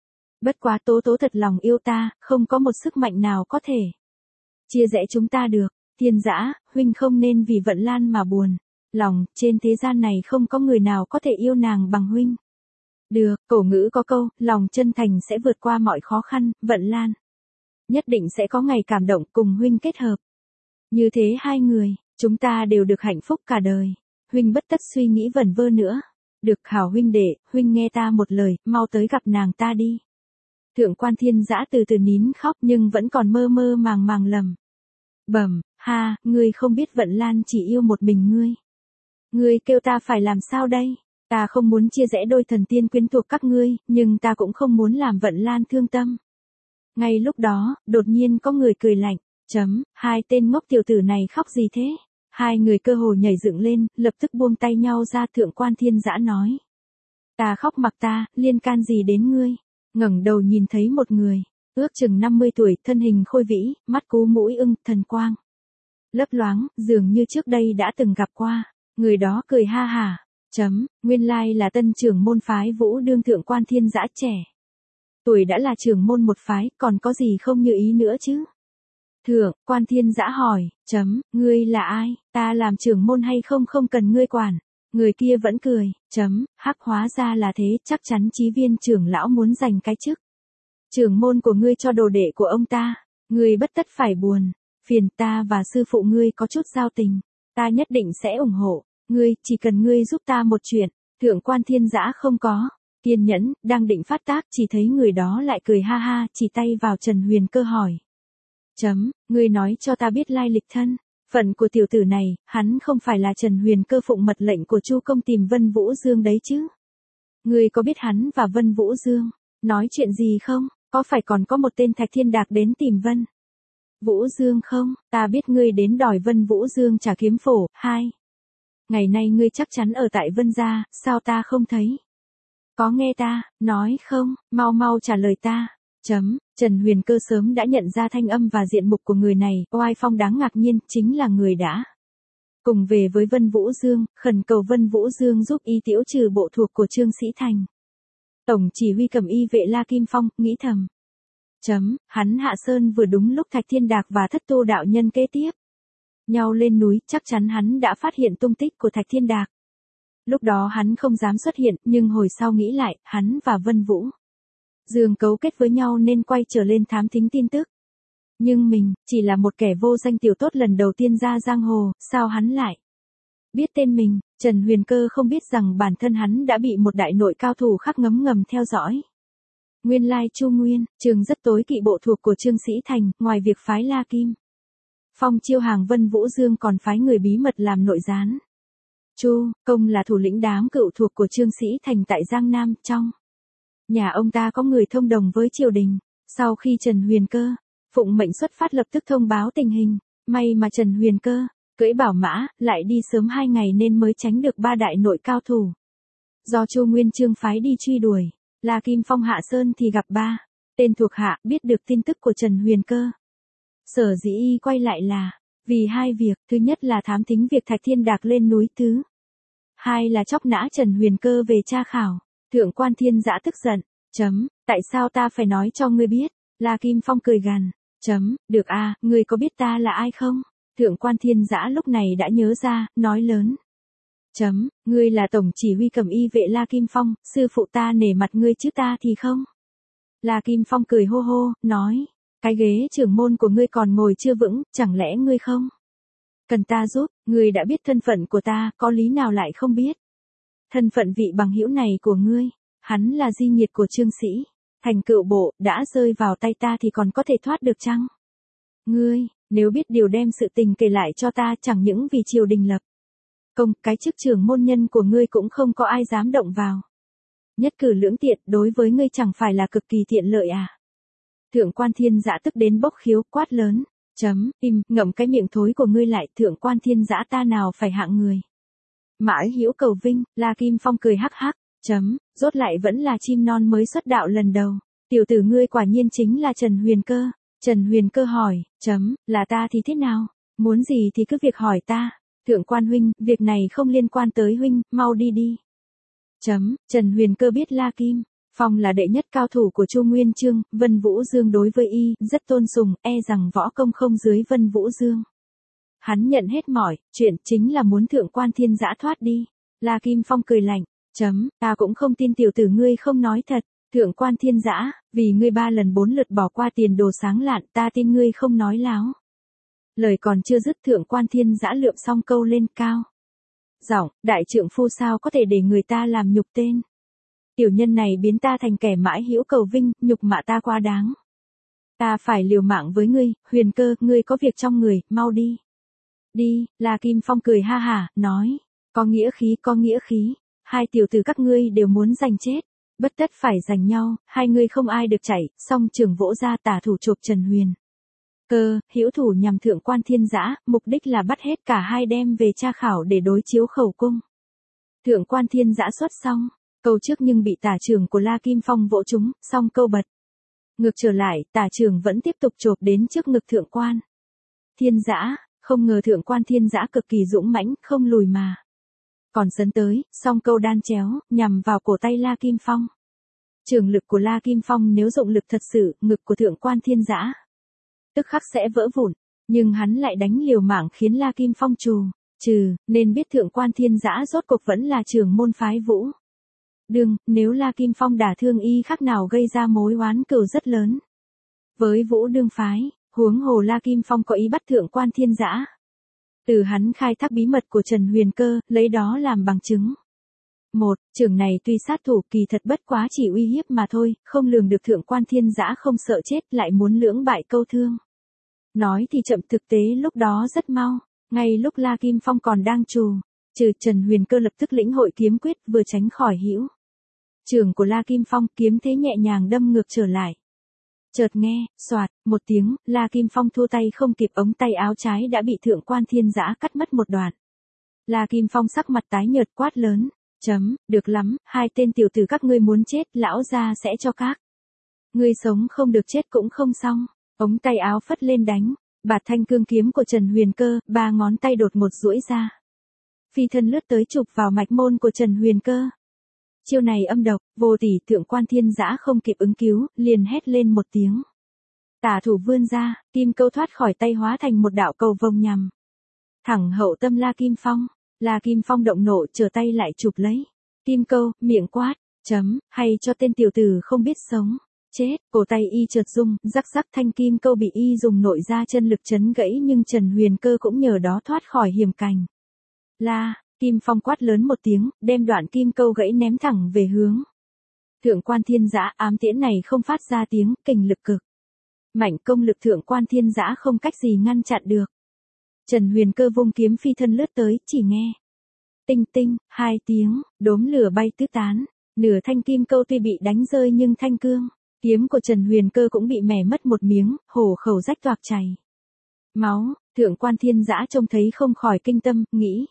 Bất quá Tố Tố thật lòng yêu ta, không có một sức mạnh nào có thể chia rẽ chúng ta được. Thiên Dã, huynh không nên vì Vận Lan mà buồn lòng, trên thế gian này không có người nào có thể yêu nàng bằng huynh. Được, cổ ngữ có câu, lòng chân thành sẽ vượt qua mọi khó khăn. Vận Lan Nhất định sẽ có ngày cảm động cùng huynh kết hợp. Như thế hai người, chúng ta đều được hạnh phúc cả đời. Huynh bất tất suy nghĩ vẩn vơ nữa. Được hảo huynh đệ, huynh nghe ta một lời, mau tới gặp nàng ta đi. Thượng quan Thiên Dã từ từ nín khóc nhưng vẫn còn mơ mơ màng màng lầm bẩm, ha, ngươi không biết Vận Lan chỉ yêu một mình ngươi. Ngươi kêu ta phải làm sao đây? Ta không muốn chia rẽ đôi thần tiên quyến thuộc các ngươi, nhưng ta cũng không muốn làm Vận Lan thương tâm. Ngay lúc đó, đột nhiên có người cười lạnh, hai tên ngốc tiểu tử này khóc gì thế? Hai người cơ hồ nhảy dựng lên, lập tức buông tay nhau ra. Thượng quan Thiên Dã nói. Ta khóc mặc ta, liên can gì đến ngươi? Ngẩng đầu nhìn thấy một người, ước chừng 50 tuổi, thân hình khôi vĩ, mắt cú mũi ưng, thần quang lấp loáng, dường như trước đây đã từng gặp qua. Người đó cười ha hả, nguyên lai là tân trưởng môn phái Vũ Đương Thượng quan Thiên Dã trẻ. Tuổi đã là trưởng môn một phái, còn có gì không như ý nữa chứ? Thượng quan Thiên Dã hỏi, ngươi là ai, ta làm trưởng môn hay không không cần ngươi quản. Người kia vẫn cười, hắc hóa ra là thế, chắc chắn Chí Viên trưởng lão muốn giành cái chức trưởng môn của ngươi cho đồ đệ của ông ta. Ngươi bất tất phải buồn, phiền, ta và sư phụ ngươi có chút giao tình, ta nhất định sẽ ủng hộ ngươi, chỉ cần ngươi giúp ta một chuyện. Thượng quan Thiên Dã không có kiên nhẫn, đang định phát tác, chỉ thấy người đó lại cười ha ha, chỉ tay vào Trần Huyền Cơ hỏi. Ngươi nói cho ta biết lai lịch thân phận của tiểu tử này, hắn không phải là Trần Huyền Cơ phụng mật lệnh của Chu công tìm Vân Vũ Dương đấy chứ? Ngươi có biết hắn và Vân Vũ Dương nói chuyện gì không? Có phải còn có một tên Thạch Thiên Đạc đến tìm Vân Vũ Dương không? Ta biết ngươi đến đòi Vân Vũ Dương trả kiếm phổ. Ngày nay ngươi chắc chắn ở tại Vân gia, sao ta không thấy? Có nghe ta nói không? Mau mau trả lời ta. Trần Huyền Cơ sớm đã nhận ra thanh âm và diện mục của người này, oai phong đáng ngạc nhiên, chính là người đã cùng về với Vân Vũ Dương, khẩn cầu Vân Vũ Dương giúp y tiễu trừ bộ thuộc của Trương Sĩ Thành. Tổng chỉ huy Cẩm Y vệ La Kim Phong nghĩ thầm. Hắn hạ sơn vừa đúng lúc Thạch Thiên Đạc và Thất Tô đạo nhân kế tiếp nhau lên núi, chắc chắn hắn đã phát hiện tung tích của Thạch Thiên Đạc. Lúc đó hắn không dám xuất hiện, nhưng hồi sau nghĩ lại, hắn và Vân Vũ Dương cấu kết với nhau nên quay trở lên thám thính tin tức. Nhưng mình, chỉ là một kẻ vô danh tiểu tốt lần đầu tiên ra giang hồ, sao hắn lại biết tên mình? Trần Huyền Cơ không biết rằng bản thân hắn đã bị một đại nội cao thủ khác ngấm ngầm theo dõi. Nguyên lai Chu Nguyên, trường rất tối kỵ bộ thuộc của Trương Sĩ Thành, ngoài việc phái La Kim Phong chiêu hàng Vân Vũ Dương còn phái người bí mật làm nội gián. Chu Công là thủ lĩnh đám cựu thuộc của Trương Sĩ Thành tại Giang Nam, trong nhà ông ta có người thông đồng với triều đình. Sau khi Trần Huyền Cơ phụng mệnh xuất phát lập tức thông báo tình hình, may mà Trần Huyền Cơ cưỡi bảo mã, lại đi sớm 2 ngày nên mới tránh được 3 đại nội cao thủ do Chu Nguyên Chương phái đi truy đuổi. La Kim Phong hạ sơn thì gặp 3 tên thuộc hạ, biết được tin tức của Trần Huyền Cơ. Sở dĩ y quay lại là vì hai việc, thứ nhất là thám thính việc Thạch Thiên Đạc lên núi, thứ hai là chóc nã Trần Huyền Cơ về tra khảo. Thượng quan Thiên Dã tức giận, tại sao ta phải nói cho ngươi biết? La Kim Phong cười gằn, được a, ngươi có biết ta là ai không? Thượng quan Thiên Dã lúc này đã nhớ ra, nói lớn. Ngươi là tổng chỉ huy Cẩm Y vệ La Kim Phong, sư phụ ta nể mặt ngươi chứ ta thì không. La Kim Phong cười hô hô, nói, cái ghế trưởng môn của ngươi còn ngồi chưa vững, chẳng lẽ ngươi không cần ta giúp? Ngươi đã biết thân phận của ta, có lý nào lại không biết? Thân phận vị bằng hữu này của ngươi, hắn là di nhiệt của Trương Sĩ Thành cựu bộ, đã rơi vào tay ta thì còn có thể thoát được chăng? Ngươi, nếu biết điều đem sự tình kể lại cho ta, chẳng những vì triều đình lập công, cái chức trưởng môn nhân của ngươi cũng không có ai dám động vào. Nhất cử lưỡng tiện, đối với ngươi chẳng phải là cực kỳ tiện lợi à? Thượng quan Thiên Dã tức đến bốc khiếu, quát lớn, im, ngậm cái miệng thối của ngươi lại. Thượng quan Thiên Dã ta nào phải hạng người mãi hữu cầu vinh. La Kim Phong cười hắc hắc, rốt lại vẫn là chim non mới xuất đạo lần đầu. Tiểu tử ngươi quả nhiên chính là Trần Huyền Cơ. Trần Huyền Cơ hỏi, là ta thì thế nào? Muốn gì thì cứ việc hỏi ta. Thượng quan huynh, việc này không liên quan tới huynh, mau đi đi. Trần Huyền Cơ biết La Kim Phong là đệ nhất cao thủ của Chu Nguyên Chương, Vân Vũ Dương đối với y rất tôn sùng, e rằng võ công không dưới Vân Vũ Dương. Hắn nhận hết mọi chuyện, chính là muốn Thượng quan Thiên Dã thoát đi. La Kim Phong cười lạnh, ta cũng không tin tiểu tử ngươi không nói thật. Thượng quan Thiên Dã, vì ngươi 3 lần 4 lượt bỏ qua tiền đồ sáng lạn, ta tin ngươi không nói láo. Lời còn chưa dứt, Thượng quan Thiên Dã lượm xong câu lên cao giọng, đại trượng phu sao có thể để người ta làm nhục tên. Tiểu nhân này biến ta thành kẻ mãi hữu cầu vinh, nhục mạ ta quá đáng. Ta phải liều mạng với ngươi, Huyền Cơ, ngươi có việc trong người, mau đi. Đi, La Kim Phong cười ha hả, nói, có nghĩa khí, có nghĩa khí, hai tiểu tử các ngươi đều muốn giành chết, bất tất phải giành nhau, hai ngươi không ai được chạy, song trường vỗ ra tả thủ chộp Trần Huyền Cơ, hữu thủ nhằm Thượng quan Thiên Dã, mục đích là bắt hết cả hai đem về tra khảo để đối chiếu khẩu cung. Thượng quan Thiên Dã xuất xong, câu trước nhưng bị tả trưởng của La Kim Phong vỗ trúng, xong câu bật. Ngược trở lại, tả trưởng vẫn tiếp tục chộp đến trước ngực Thượng quan Thiên Dã, không ngờ Thượng quan Thiên Dã cực kỳ dũng mãnh, không lùi mà còn sấn tới, xong câu đan chéo, nhằm vào cổ tay La Kim Phong. Trường lực của La Kim Phong nếu dụng lực thật sự, ngực của Thượng quan Thiên Dã tức khắc sẽ vỡ vụn, nhưng hắn lại đánh liều mạng khiến La Kim Phong nên biết Thượng quan Thiên Dã rốt cuộc vẫn là trưởng môn phái Vũ Đương, nếu La Kim Phong đả thương y khác nào gây ra mối oán cừu rất lớn với Vũ Đương phái, huống hồ La Kim Phong có ý bắt Thượng quan Thiên Dã. Từ hắn khai thác bí mật của Trần Huyền Cơ, lấy đó làm bằng chứng. Một, trưởng này tuy sát thủ kỳ thật bất quá chỉ uy hiếp mà thôi, không lường được Thượng quan Thiên Dã không sợ chết lại muốn lưỡng bại câu thương. Nói thì chậm, thực tế lúc đó rất mau, ngay lúc La Kim Phong còn đang Trần Huyền Cơ lập tức lĩnh hội kiếm quyết vừa tránh khỏi hữu trường của La Kim Phong, kiếm thế nhẹ nhàng đâm ngược trở lại. Chợt nghe, xoạt, một tiếng, La Kim Phong thua tay không kịp, ống tay áo trái đã bị Thượng quan Thiên Dã cắt mất một đoạn. La Kim Phong sắc mặt tái nhợt quát lớn, được lắm, hai tên tiểu tử các ngươi muốn chết, lão gia sẽ cho các ngươi sống không được chết cũng không xong. Ống tay áo phất lên đánh, bạt thanh cương kiếm của Trần Huyền Cơ, 3 ngón tay đột một duỗi ra. Phi thân lướt tới chụp vào mạch môn của Trần Huyền Cơ. Chiêu này âm độc, vô tỷ. Thượng quan Thiên Dã không kịp ứng cứu, liền hét lên một tiếng. Tả thủ vươn ra, kim câu thoát khỏi tay hóa thành một đạo cầu vồng nhằm thẳng hậu tâm La Kim Phong. La Kim Phong động nộ, trở tay lại chụp lấy kim câu, miệng quát, hay cho tên tiểu tử không biết sống chết. Cổ tay y chợt rung, rắc rắc, thanh kim câu bị y dùng nội ra chân lực chấn gãy, nhưng Trần Huyền Cơ cũng nhờ đó thoát khỏi hiểm cảnh. La Kim Phong quát lớn một tiếng, đem đoạn kim câu gãy ném thẳng về hướng Thượng quan Thiên Dã. Ám tiễn này không phát ra tiếng, kình lực cực mạnh, công lực Thượng quan Thiên Dã không cách gì ngăn chặn được. Trần Huyền Cơ vung kiếm phi thân lướt tới, chỉ nghe tinh tinh, 2 tiếng, đốm lửa bay tứ tán. Nửa thanh kim câu tuy bị đánh rơi nhưng thanh cương kiếm của Trần Huyền Cơ cũng bị mẻ mất một miếng, hổ khẩu rách toạc chảy máu. Thượng quan Thiên Dã trông thấy không khỏi kinh tâm, nghĩ,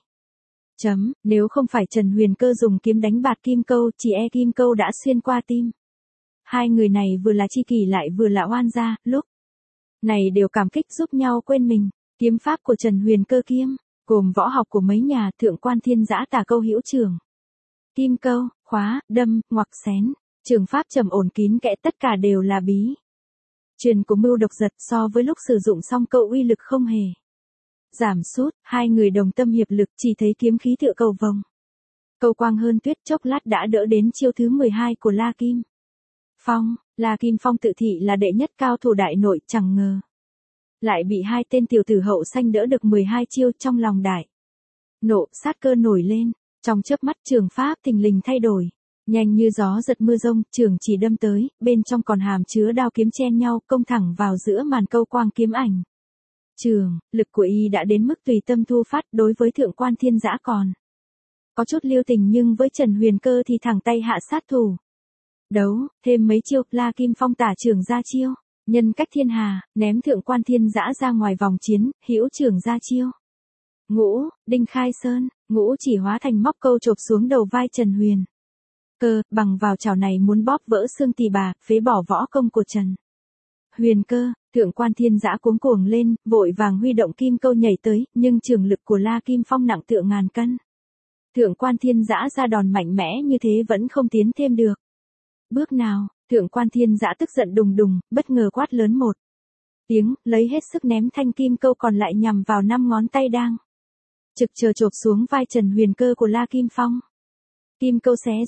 nếu không phải Trần Huyền Cơ dùng kiếm đánh bạt kim câu, chỉ e kim câu đã xuyên qua tim. Hai người này vừa là tri kỷ lại vừa là oan gia, lúc này đều cảm kích giúp nhau quên mình. Kiếm pháp của Trần Huyền Cơ gồm võ học của mấy nhà. Thượng quan Thiên Dã tả câu hữu trường, kim câu, khóa, đâm, ngoặc, xén, trường pháp trầm ổn kín kẽ, tất cả đều là bí truyền của mưu độc giật. So với lúc sử dụng song câu uy lực không hề giảm sút. Hai người đồng tâm hiệp lực, chỉ thấy kiếm khí tựa cầu vồng, cầu quang hơn tuyết, chốc lát đã đỡ đến chiêu thứ 12 của La Kim Phong. La Kim Phong tự thị là đệ nhất cao thủ đại nội, chẳng ngờ lại bị hai tên tiểu tử hậu xanh đỡ được 12 chiêu. Trong lòng đại nộ, sát cơ nổi lên, trong chớp mắt trường pháp thình lình thay đổi, nhanh như gió giật mưa rông, trường chỉ đâm tới, bên trong còn hàm chứa đao kiếm chen nhau, công thẳng vào giữa màn câu quang kiếm ảnh. Trường, lực của y đã đến mức tùy tâm thu phát. Đối với Thượng quan Thiên Dã còn có chút lưu tình, nhưng với Trần Huyền Cơ thì thẳng tay hạ sát thủ. Đấu, thêm mấy chiêu, La Kim Phong tả trường ra chiêu, nhân cách thiên hà, ném Thượng quan Thiên Dã ra ngoài vòng chiến, hữu trường ra chiêu. Ngũ, đinh khai sơn, ngũ chỉ hóa thành móc câu chộp xuống đầu vai Trần Huyền Cơ, bằng vào chảo này muốn bóp vỡ xương tỳ bà, phế bỏ võ công của Trần Huyền Cơ. Thượng quan Thiên Dã cuống cuồng lên, vội vàng huy động kim câu nhảy tới, nhưng trường lực của La Kim Phong nặng tựa ngàn cân. Thượng quan Thiên Dã ra đòn mạnh mẽ như thế vẫn không tiến thêm được bước nào. Thượng quan Thiên Dã tức giận đùng đùng, bất ngờ quát lớn một tiếng, lấy hết sức ném thanh kim câu còn lại nhằm vào 5 ngón tay đang trực chờ chộp xuống vai Trần Huyền Cơ của La Kim Phong. Kim câu xé gió,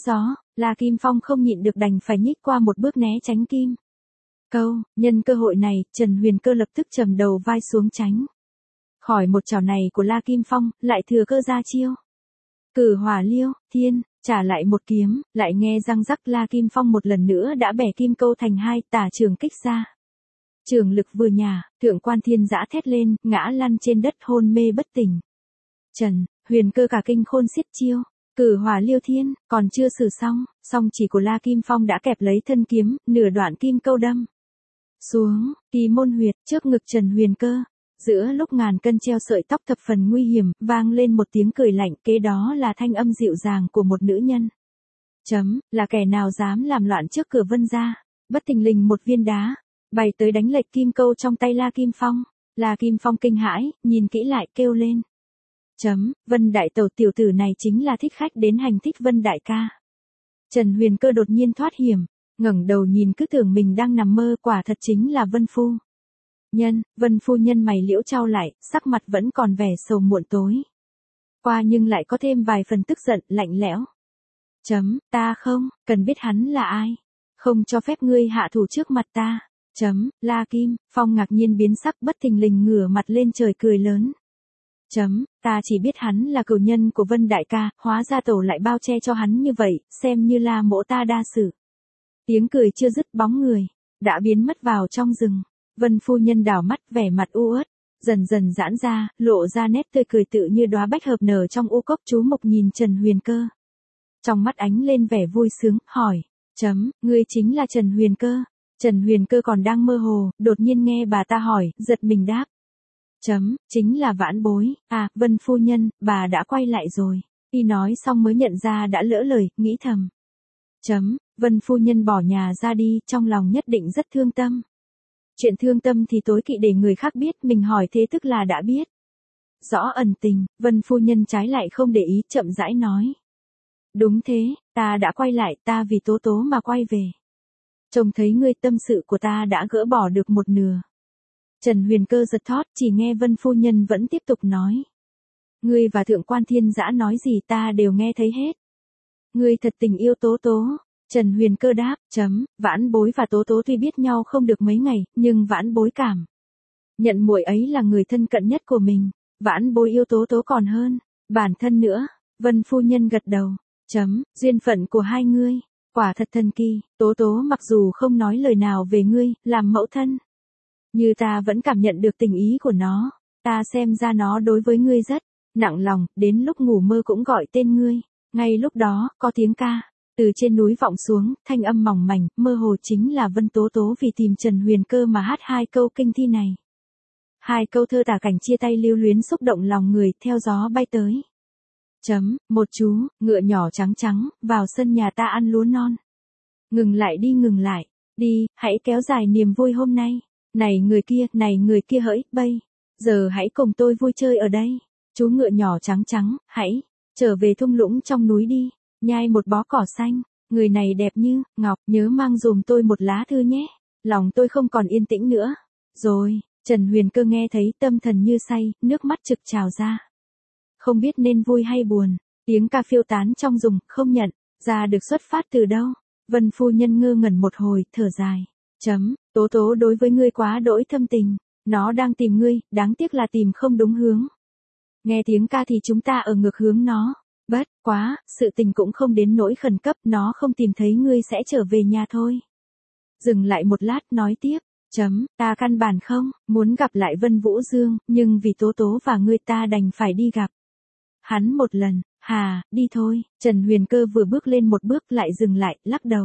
La Kim Phong không nhịn được đành phải nhích qua một bước né tránh Kim Câu, nhân cơ hội này, Trần Huyền Cơ lập tức trầm đầu vai xuống tránh. Khỏi một chảo này của La Kim Phong, lại thừa cơ ra chiêu. Cử hỏa liêu, thiên, trả lại một kiếm, lại nghe răng rắc La Kim Phong một lần nữa đã bẻ Kim Câu thành hai, tả trường kích ra. Trường lực vừa nhả, Thượng Quan Thiên Dã thét lên, ngã lăn trên đất hôn mê bất tỉnh. Trần Huyền Cơ cả kinh khôn xiết chiêu. Cử hỏa liêu thiên, còn chưa xử xong, song chỉ của La Kim Phong đã kẹp lấy thân kiếm, nửa đoạn kim câu đâm xuống, kỳ môn huyệt, trước ngực Trần Huyền Cơ. Giữa lúc ngàn cân treo sợi tóc thập phần nguy hiểm, vang lên một tiếng cười lạnh, kế đó là thanh âm dịu dàng của một nữ nhân. Là kẻ nào dám làm loạn trước cửa Vân gia? Bất thình lình một viên đá bay tới đánh lệch kim câu trong tay La Kim Phong. La Kim Phong kinh hãi, nhìn kỹ lại kêu lên. Vân đại tẩu tiểu tử này chính là thích khách đến hành thích Vân đại ca. Trần Huyền Cơ đột nhiên thoát hiểm, ngẩng đầu nhìn cứ tưởng mình đang nằm mơ, quả thật chính là Vân phu Vân phu nhân mày liễu trao lại, sắc mặt vẫn còn vẻ sầu muộn tối qua nhưng lại có thêm vài phần tức giận, lạnh lẽo. Ta không cần biết hắn là ai, không cho phép ngươi hạ thủ trước mặt ta. La Kim Phong ngạc nhiên biến sắc, bất thình lình ngửa mặt lên trời cười lớn. Ta chỉ biết hắn là cửu nhân của Vân đại ca, hóa ra tẩu lại bao che cho hắn như vậy, xem như là mỗ ta đa sự. Tiếng cười chưa dứt, bóng người đã biến mất vào trong rừng. Vân phu nhân đảo mắt, vẻ mặt u uất dần dần giãn ra, lộ ra nét tươi cười tự như đóa bách hợp nở trong u cốc. Chú mục nhìn Trần Huyền Cơ, trong mắt ánh lên vẻ vui sướng, hỏi. Ngươi chính là Trần Huyền Cơ? Trần Huyền Cơ còn đang mơ hồ, đột nhiên nghe bà ta hỏi, giật mình đáp. Chính là vãn bối. À, Vân phu nhân, bà đã quay lại rồi. Khi nói xong mới nhận ra đã lỡ lời, nghĩ thầm. Vân phu nhân bỏ nhà ra đi, trong lòng nhất định rất thương tâm. Chuyện thương tâm thì tối kỵ để người khác biết, mình hỏi thế tức là đã biết rõ ẩn tình. Vân phu nhân trái lại không để ý, chậm rãi nói. Đúng thế, ta đã quay lại, ta vì Tố Tố mà quay về. Trông thấy ngươi, tâm sự của ta đã gỡ bỏ được một nửa. Trần Huyền Cơ giật thót, chỉ nghe Vân phu nhân vẫn tiếp tục nói. Ngươi và Thượng Quan Thiên Dã nói gì ta đều nghe thấy hết. Ngươi thật tình yêu Tố Tố. Trần Huyền Cơ đáp. Vãn bối và Tố Tố tuy biết nhau không được mấy ngày, nhưng vãn bối cảm nhận muội ấy là người thân cận nhất của mình. Vãn bối yêu Tố Tố còn hơn bản thân nữa. Vân phu nhân gật đầu. Duyên phận của hai ngươi quả thật thần kỳ. Tố Tố mặc dù không nói lời nào về ngươi, làm mẫu thân, như ta vẫn cảm nhận được tình ý của nó. Ta xem ra nó đối với ngươi rất nặng lòng, đến lúc ngủ mơ cũng gọi tên ngươi. Ngay lúc đó, có tiếng ca từ trên núi vọng xuống, thanh âm mỏng mảnh, mơ hồ chính là Vân Tố Tố vì tìm Trần Huyền Cơ mà hát hai câu kinh thi này. Hai câu thơ tả cảnh chia tay lưu luyến xúc động lòng người, theo gió bay tới. Một chú ngựa nhỏ trắng trắng vào sân nhà ta ăn lúa non. Ngừng lại đi, ngừng lại đi, hãy kéo dài niềm vui hôm nay. Này người kia hỡi, bây giờ hãy cùng tôi vui chơi ở đây. Chú ngựa nhỏ trắng trắng, hãy trở về thung lũng trong núi đi, nhai một bó cỏ xanh. Người này đẹp như ngọc, nhớ mang dùm tôi một lá thư nhé. Lòng tôi không còn yên tĩnh nữa rồi. Trần Huyền Cơ nghe thấy tâm thần như say, nước mắt trực trào ra. Không biết nên vui hay buồn, tiếng ca phiêu tán trong rừng, không nhận ra được xuất phát từ đâu. Vân phu nhân ngơ ngẩn một hồi, thở dài. Tố Tố đối với ngươi quá đỗi thâm tình, nó đang tìm ngươi, đáng tiếc là tìm không đúng hướng. Nghe tiếng ca thì chúng ta ở ngược hướng nó. Bất quá, sự tình cũng không đến nỗi khẩn cấp, nó không tìm thấy ngươi sẽ trở về nhà thôi. Dừng lại một lát, nói tiếp. Ta căn bản không muốn gặp lại Vân Vũ Dương, nhưng vì Tố Tố và ngươi ta đành phải đi gặp hắn một lần. Hà, đi thôi. Trần Huyền Cơ vừa bước lên một bước lại dừng lại, lắc đầu.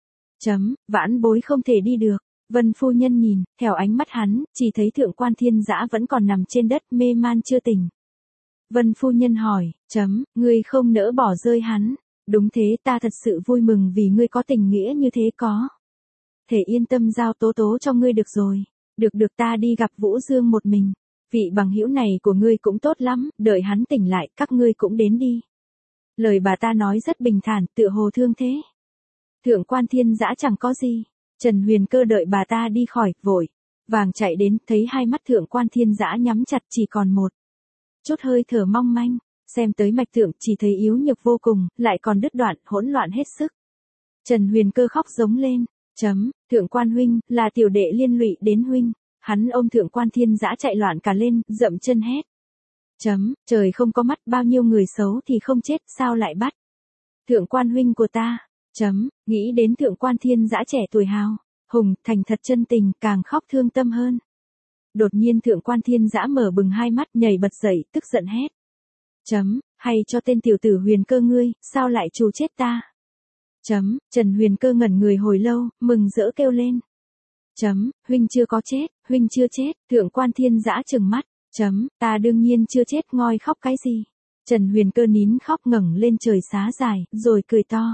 Vãn bối không thể đi được. Vân phu nhân nhìn, theo ánh mắt hắn, chỉ thấy Thượng Quan Thiên Dã vẫn còn nằm trên đất mê man chưa tỉnh. Vân phu nhân hỏi. Ngươi không nỡ bỏ rơi hắn. Đúng thế, ta thật sự vui mừng vì ngươi có tình nghĩa như thế, có thể yên tâm giao Tố Tố cho ngươi được rồi. Được ta đi gặp Vũ Dương một mình. Vị bằng hữu này của ngươi cũng tốt lắm, đợi hắn tỉnh lại, các ngươi cũng đến đi. Lời bà ta nói rất bình thản, tựa hồ thương thế. Thượng Quan Thiên Dã chẳng có gì. Trần Huyền Cơ đợi bà ta đi khỏi, vội vàng chạy đến, thấy hai mắt Thượng Quan Thiên Dã nhắm chặt, chỉ còn một chút hơi thở mong manh. Xem tới mạch tượng, chỉ thấy yếu nhược vô cùng, lại còn đứt đoạn, hỗn loạn hết sức. Trần Huyền Cơ khóc giống lên. Thượng quan huynh, là tiểu đệ liên lụy đến huynh. Hắn ôm Thượng quan Thiên Dã chạy loạn cả lên, dậm chân hét. Trời không có mắt, bao nhiêu người xấu thì không chết, sao lại bắt Thượng quan huynh của ta. Nghĩ đến Thượng quan Thiên Dã trẻ tuổi hào hùng, thành thật chân tình, càng khóc thương tâm hơn. Đột nhiên Thượng quan Thiên Dã mở bừng hai mắt, nhảy bật dậy, tức giận hét. Hay cho tên tiểu tử Huyền Cơ ngươi, sao lại trù chết ta? Trần Huyền Cơ ngẩn người hồi lâu, mừng rỡ kêu lên. Huynh chưa có chết, huynh chưa chết. Thượng quan Thiên Dã trừng mắt. Ta đương nhiên chưa chết, ngoi khóc cái gì? Trần Huyền Cơ nín khóc, ngẩng lên trời xá dài, rồi cười to.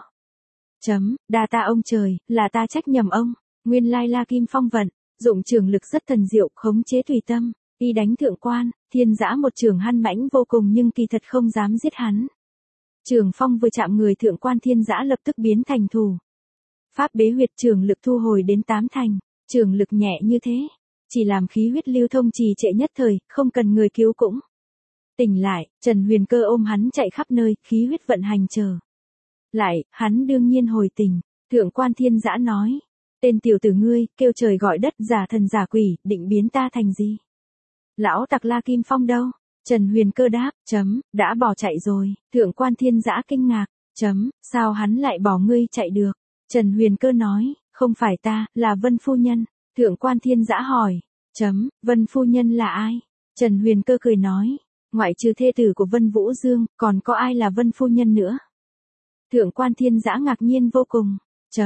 Đa ta ông trời, là ta trách nhầm ông. Nguyên lai La Kim Phong vận dụng trường lực rất thần diệu, khống chế tùy tâm, y đánh Thượng quan Thiên Dã một trường hăn mãnh vô cùng, nhưng kỳ thật không dám giết hắn. Trường phong vừa chạm người Thượng quan Thiên Dã lập tức biến thành thủ pháp bế huyệt, trường lực thu hồi đến 8 thành. Trường lực nhẹ như thế, chỉ làm khí huyết lưu thông trì trệ nhất thời, không cần người cứu cũng tỉnh lại. Trần Huyền Cơ ôm hắn chạy khắp nơi, khí huyết vận hành chờ lại, hắn đương nhiên hồi tỉnh. Thượng quan Thiên Dã nói. Tên tiểu tử ngươi, kêu trời gọi đất, giả thần giả quỷ, định biến ta thành gì? Lão tặc La Kim Phong đâu? Trần Huyền Cơ đáp. Đã bỏ chạy rồi. Thượng quan Thiên Dã kinh ngạc. Sao hắn lại bỏ ngươi chạy được? Trần Huyền Cơ nói. Không phải ta, là Vân phu nhân. Thượng quan Thiên Dã hỏi. Vân phu nhân là ai? Trần Huyền Cơ cười nói. Ngoại trừ thê tử của Vân Vũ Dương, còn có ai là Vân phu nhân nữa? Thượng quan Thiên Dã ngạc nhiên vô cùng.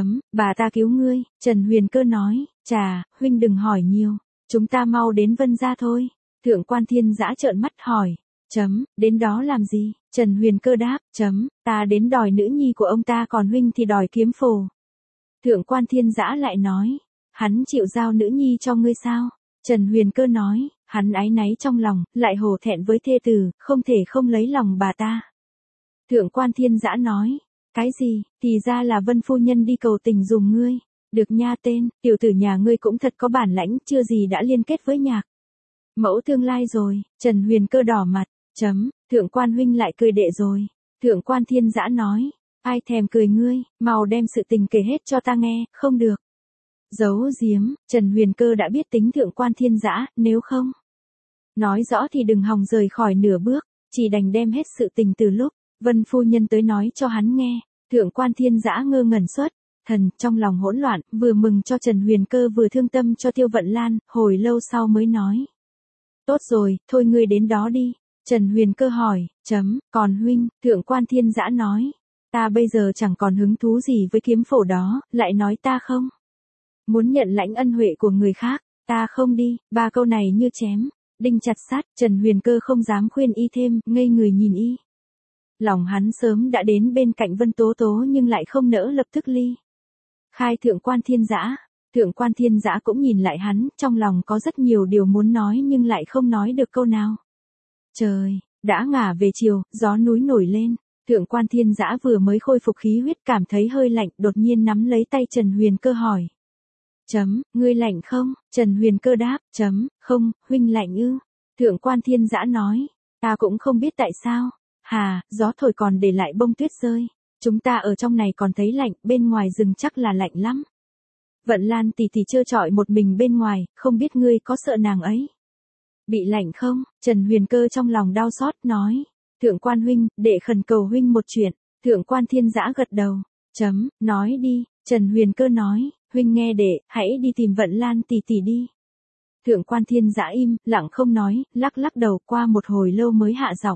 Bà ta cứu ngươi. Trần Huyền Cơ nói. Chà, huynh đừng hỏi nhiều. Chúng ta mau đến Vân gia thôi. Thượng quan Thiên Dã trợn mắt hỏi. Đến đó làm gì? Trần Huyền Cơ đáp. Ta đến đòi nữ nhi của ông ta, còn huynh thì đòi kiếm phổ. Thượng quan Thiên Dã lại nói. Hắn chịu giao nữ nhi cho ngươi sao? Trần Huyền Cơ nói. Hắn áy náy trong lòng, lại hổ thẹn với thê tử, không thể không lấy lòng bà ta. Thượng quan Thiên Dã nói. Cái gì? Thì ra là Vân phu nhân đi cầu tình dùm ngươi. Được nha, tên tiểu tử nhà ngươi cũng thật có bản lãnh, chưa gì đã liên kết với Nhạc mẫu tương lai rồi. Trần Huyền Cơ đỏ mặt. Thượng quan huynh lại cười đệ rồi. Thượng quan Thiên Dã nói. Ai thèm cười ngươi, mau đem sự tình kể hết cho ta nghe. Không được giấu giếm. Trần Huyền Cơ đã biết tính Thượng quan Thiên Dã, nếu không nói rõ thì đừng hòng rời khỏi nửa bước, chỉ đành đem hết sự tình từ lúc Vân phu nhân tới nói cho hắn nghe. Thượng quan Thiên Dã ngơ ngẩn xuất thần, trong lòng hỗn loạn, vừa mừng cho Trần Huyền Cơ vừa thương tâm cho Tiêu Vận Lan, hồi lâu sau mới nói. Tốt rồi, thôi ngươi đến đó đi. Trần Huyền Cơ hỏi. Còn huynh? Thượng quan Thiên Dã nói. Ta bây giờ chẳng còn hứng thú gì với kiếm phổ đó, lại nói ta không muốn nhận lãnh ân huệ của người khác. Ta không đi. Ba câu này như chém đinh chặt sắt. Trần Huyền Cơ không dám khuyên y thêm, ngây người nhìn y. Lòng hắn sớm đã đến bên cạnh Vân Tố Tố, nhưng lại không nỡ lập tức ly khai Thượng quan Thiên Dã. Thượng quan Thiên Dã cũng nhìn lại hắn, trong lòng có rất nhiều điều muốn nói nhưng lại không nói được câu nào. Trời đã ngả về chiều, gió núi nổi lên. Thượng quan Thiên Dã vừa mới khôi phục khí huyết, cảm thấy hơi lạnh, đột nhiên nắm lấy tay Trần Huyền Cơ hỏi. Ngươi lạnh không? Trần Huyền Cơ đáp. Không, huynh lạnh ư? Thượng quan Thiên Dã nói. Ta cũng không biết tại sao. Hà, gió thổi còn để lại bông tuyết rơi. Chúng ta ở trong này còn thấy lạnh, bên ngoài rừng chắc là lạnh lắm. Vận Lan tỷ tỷ trơ trọi một mình bên ngoài, không biết ngươi có sợ nàng ấy bị lạnh không? Trần Huyền Cơ trong lòng đau xót, nói. Thượng quan huynh, đệ khẩn cầu huynh một chuyện. Thượng quan Thiên Dã gật đầu. Nói đi. Trần Huyền Cơ nói. Huynh nghe đệ, hãy đi tìm Vận Lan tỷ tỷ đi. Thượng quan Thiên Dã im lặng không nói, lắc lắc đầu, qua một hồi lâu mới hạ giọng.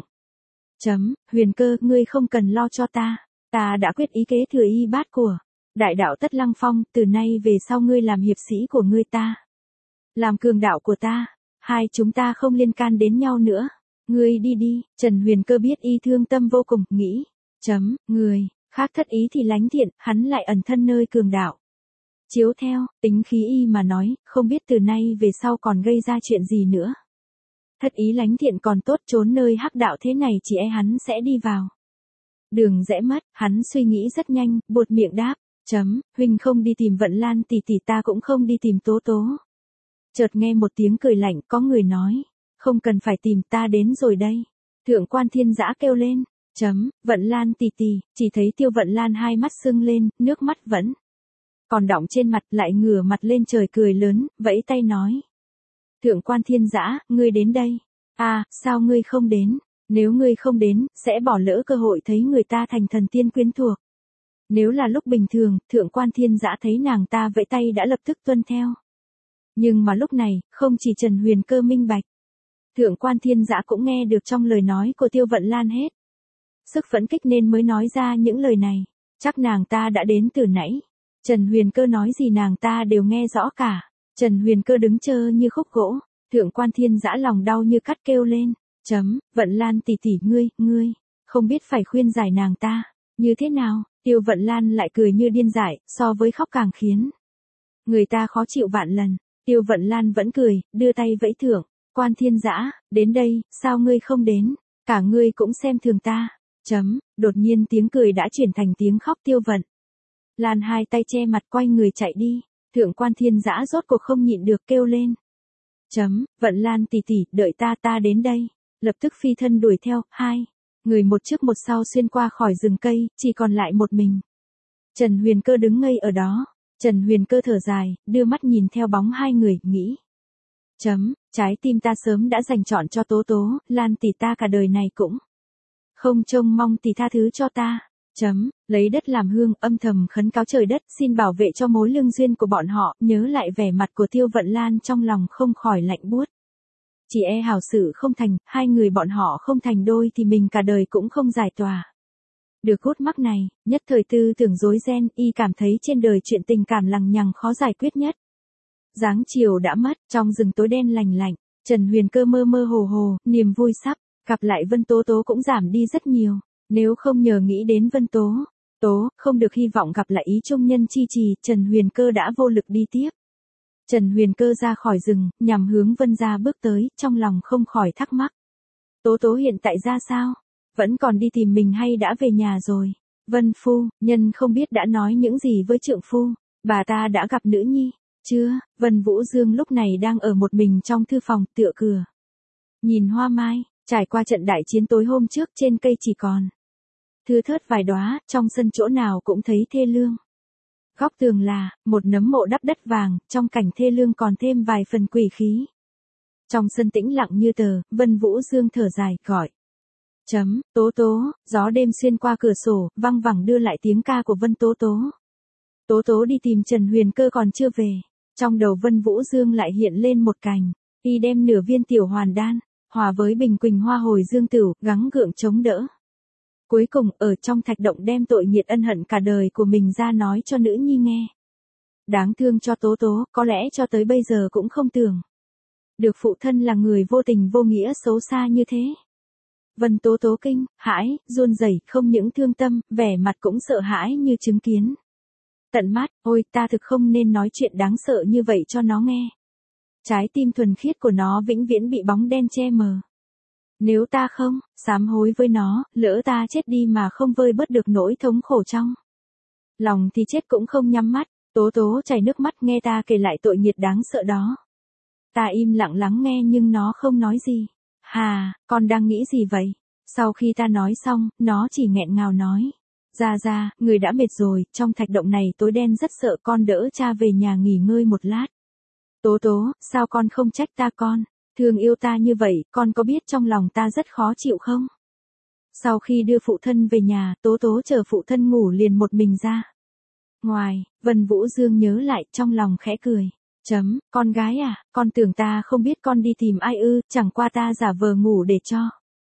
Huyền Cơ, ngươi không cần lo cho ta. Ta đã quyết ý kế thừa y bát của đại đạo Tất Lăng Phong, từ nay về sau ngươi làm hiệp sĩ của ngươi, ta làm cường đạo của ta. Hai chúng ta không liên can đến nhau nữa. Ngươi đi đi. Trần Huyền Cơ biết y thương tâm vô cùng, nghĩ. Người khác thất ý thì lánh thiện, hắn lại ẩn thân nơi cường đạo. Chiếu theo tính khí y mà nói, không biết từ nay về sau còn gây ra chuyện gì nữa. Thất ý lánh thiện còn tốt, trốn nơi hắc đạo thế này chỉ e hắn sẽ đi vào đường rẽ mất. Hắn suy nghĩ rất nhanh, buột miệng đáp. Huynh không đi tìm Vận Lan tỷ tỷ, ta cũng không đi tìm Tố Tố. Chợt nghe một tiếng cười lạnh, có người nói. Không cần phải tìm, ta đến rồi đây. Thượng quan Thiên Dã kêu lên. Vận Lan tì tì, chỉ thấy Tiêu Vận Lan hai mắt sưng lên, nước mắt vẫn còn đọng trên mặt, lại ngửa mặt lên trời cười lớn, vẫy tay nói. Thượng quan Thiên Dã, ngươi đến đây. À, sao ngươi không đến? Nếu ngươi không đến, sẽ bỏ lỡ cơ hội thấy người ta thành thần tiên quyến thuộc. Nếu là lúc bình thường, Thượng quan Thiên Dã thấy nàng ta vẫy tay đã lập tức tuân theo. Nhưng mà lúc này, không chỉ Trần Huyền Cơ minh bạch. Thượng quan Thiên Dã cũng nghe được trong lời nói của Tiêu Vận Lan hết. Sức phẫn kích nên mới nói ra những lời này. Chắc nàng ta đã đến từ nãy. Trần Huyền Cơ nói gì nàng ta đều nghe rõ cả. Trần Huyền Cơ đứng trơ như khúc gỗ. Thượng quan Thiên Dã lòng đau như cắt kêu lên. Vận Lan tỷ tỷ ngươi, không biết phải khuyên giải nàng ta. Như thế nào? Tiêu Vận Lan lại cười như điên dại, so với khóc càng khiến người ta khó chịu vạn lần. Tiêu Vận Lan vẫn cười, đưa tay vẫy Thượng quan Thiên Dã, đến đây, sao ngươi không đến? Cả ngươi cũng xem thường ta. Đột nhiên tiếng cười đã chuyển thành tiếng khóc. Tiêu Vận Lan hai tay che mặt quay người chạy đi. Thượng quan Thiên Dã rốt cuộc không nhịn được kêu lên. Vận Lan tỷ tỷ, đợi ta đến đây. Lập tức phi thân đuổi theo, hai người một trước một sau xuyên qua khỏi rừng cây, chỉ còn lại một mình. Trần Huyền Cơ đứng ngây ở đó. Trần Huyền Cơ thở dài, đưa mắt nhìn theo bóng hai người, nghĩ. Trái tim ta sớm đã dành chọn cho Tố Tố, Lan tỷ ta cả đời này cũng không trông mong tỷ tha thứ cho ta. Lấy đất làm hương, âm thầm khấn cáo trời đất, xin bảo vệ cho mối lương duyên của bọn họ. Nhớ lại vẻ mặt của Tiêu Vận Lan trong lòng không khỏi lạnh buốt. Chỉ e hảo sự không thành, hai người bọn họ không thành đôi thì mình cả đời cũng không giải tỏa được gút mắc này. Nhất thời tư tưởng rối ren, y cảm thấy trên đời chuyện tình cảm lằng nhằng khó giải quyết nhất. Dáng chiều đã mất, trong rừng tối đen lành lạnh, Trần Huyền Cơ mơ mơ hồ hồ, niềm vui sắp gặp lại Vân Tố Tố cũng giảm đi rất nhiều. Nếu không nhờ nghĩ đến Vân Tố Tố, không được hy vọng gặp lại ý trung nhân chi trì, Trần Huyền Cơ đã vô lực đi tiếp. Trần Huyền Cơ ra khỏi rừng, nhằm hướng Vân gia bước tới, trong lòng không khỏi thắc mắc. Tố Tố hiện tại ra sao? Vẫn còn đi tìm mình hay đã về nhà rồi? Vân phu nhân không biết đã nói những gì với trượng phu, bà ta đã gặp nữ nhi chưa? Vân Vũ Dương lúc này đang ở một mình trong thư phòng, tựa cửa nhìn hoa mai. Trải qua trận đại chiến tối hôm trước, trên cây chỉ còn thưa thớt vài đóa, trong sân chỗ nào cũng thấy thê lương. Góc tường là một nấm mộ đắp đất vàng, trong cảnh thê lương còn thêm vài phần quỷ khí. Trong sân tĩnh lặng như tờ, Vân Vũ Dương thở dài, gọi. Tố Tố, gió đêm xuyên qua cửa sổ, văng vẳng đưa lại tiếng ca của Vân Tố Tố. Tố Tố đi tìm Trần Huyền Cơ còn chưa về. Trong đầu Vân Vũ Dương lại hiện lên một cảnh, y đem nửa viên tiểu hoàn đan hòa với bình quỳnh hoa hồi dương tửu, gắng gượng chống đỡ. Cuối cùng, ở trong thạch động đem tội nghiệt ân hận cả đời của mình ra nói cho nữ nhi nghe. Đáng thương cho Tố Tố, có lẽ cho tới bây giờ cũng không tưởng được phụ thân là người vô tình vô nghĩa xấu xa như thế. Vân Tố Tố kinh hãi, run rẩy, không những thương tâm, vẻ mặt cũng sợ hãi như chứng kiến tận mắt. Ôi, ta thực không nên nói chuyện đáng sợ như vậy cho nó nghe. Trái tim thuần khiết của nó vĩnh viễn bị bóng đen che mờ. Nếu ta không sám hối với nó, lỡ ta chết đi mà không vơi bớt được nỗi thống khổ trong lòng thì chết cũng không nhắm mắt. Tố Tố chảy nước mắt nghe ta kể lại tội nghiệt đáng sợ đó. Ta im lặng lắng nghe nhưng nó không nói gì. Hà, con đang nghĩ gì vậy? Sau khi ta nói xong, nó chỉ nghẹn ngào nói. Ra, người đã mệt rồi, trong thạch động này tối đen rất sợ, con đỡ cha về nhà nghỉ ngơi một lát. Tố Tố, sao con không trách ta con? Thương yêu ta như vậy, con có biết trong lòng ta rất khó chịu không? Sau khi đưa phụ thân về nhà, Tố Tố chờ phụ thân ngủ liền một mình ra ngoài. Vân Vũ Dương nhớ lại, trong lòng khẽ cười. Con gái à, con tưởng ta không biết con đi tìm ai ư, chẳng qua ta giả vờ ngủ để cho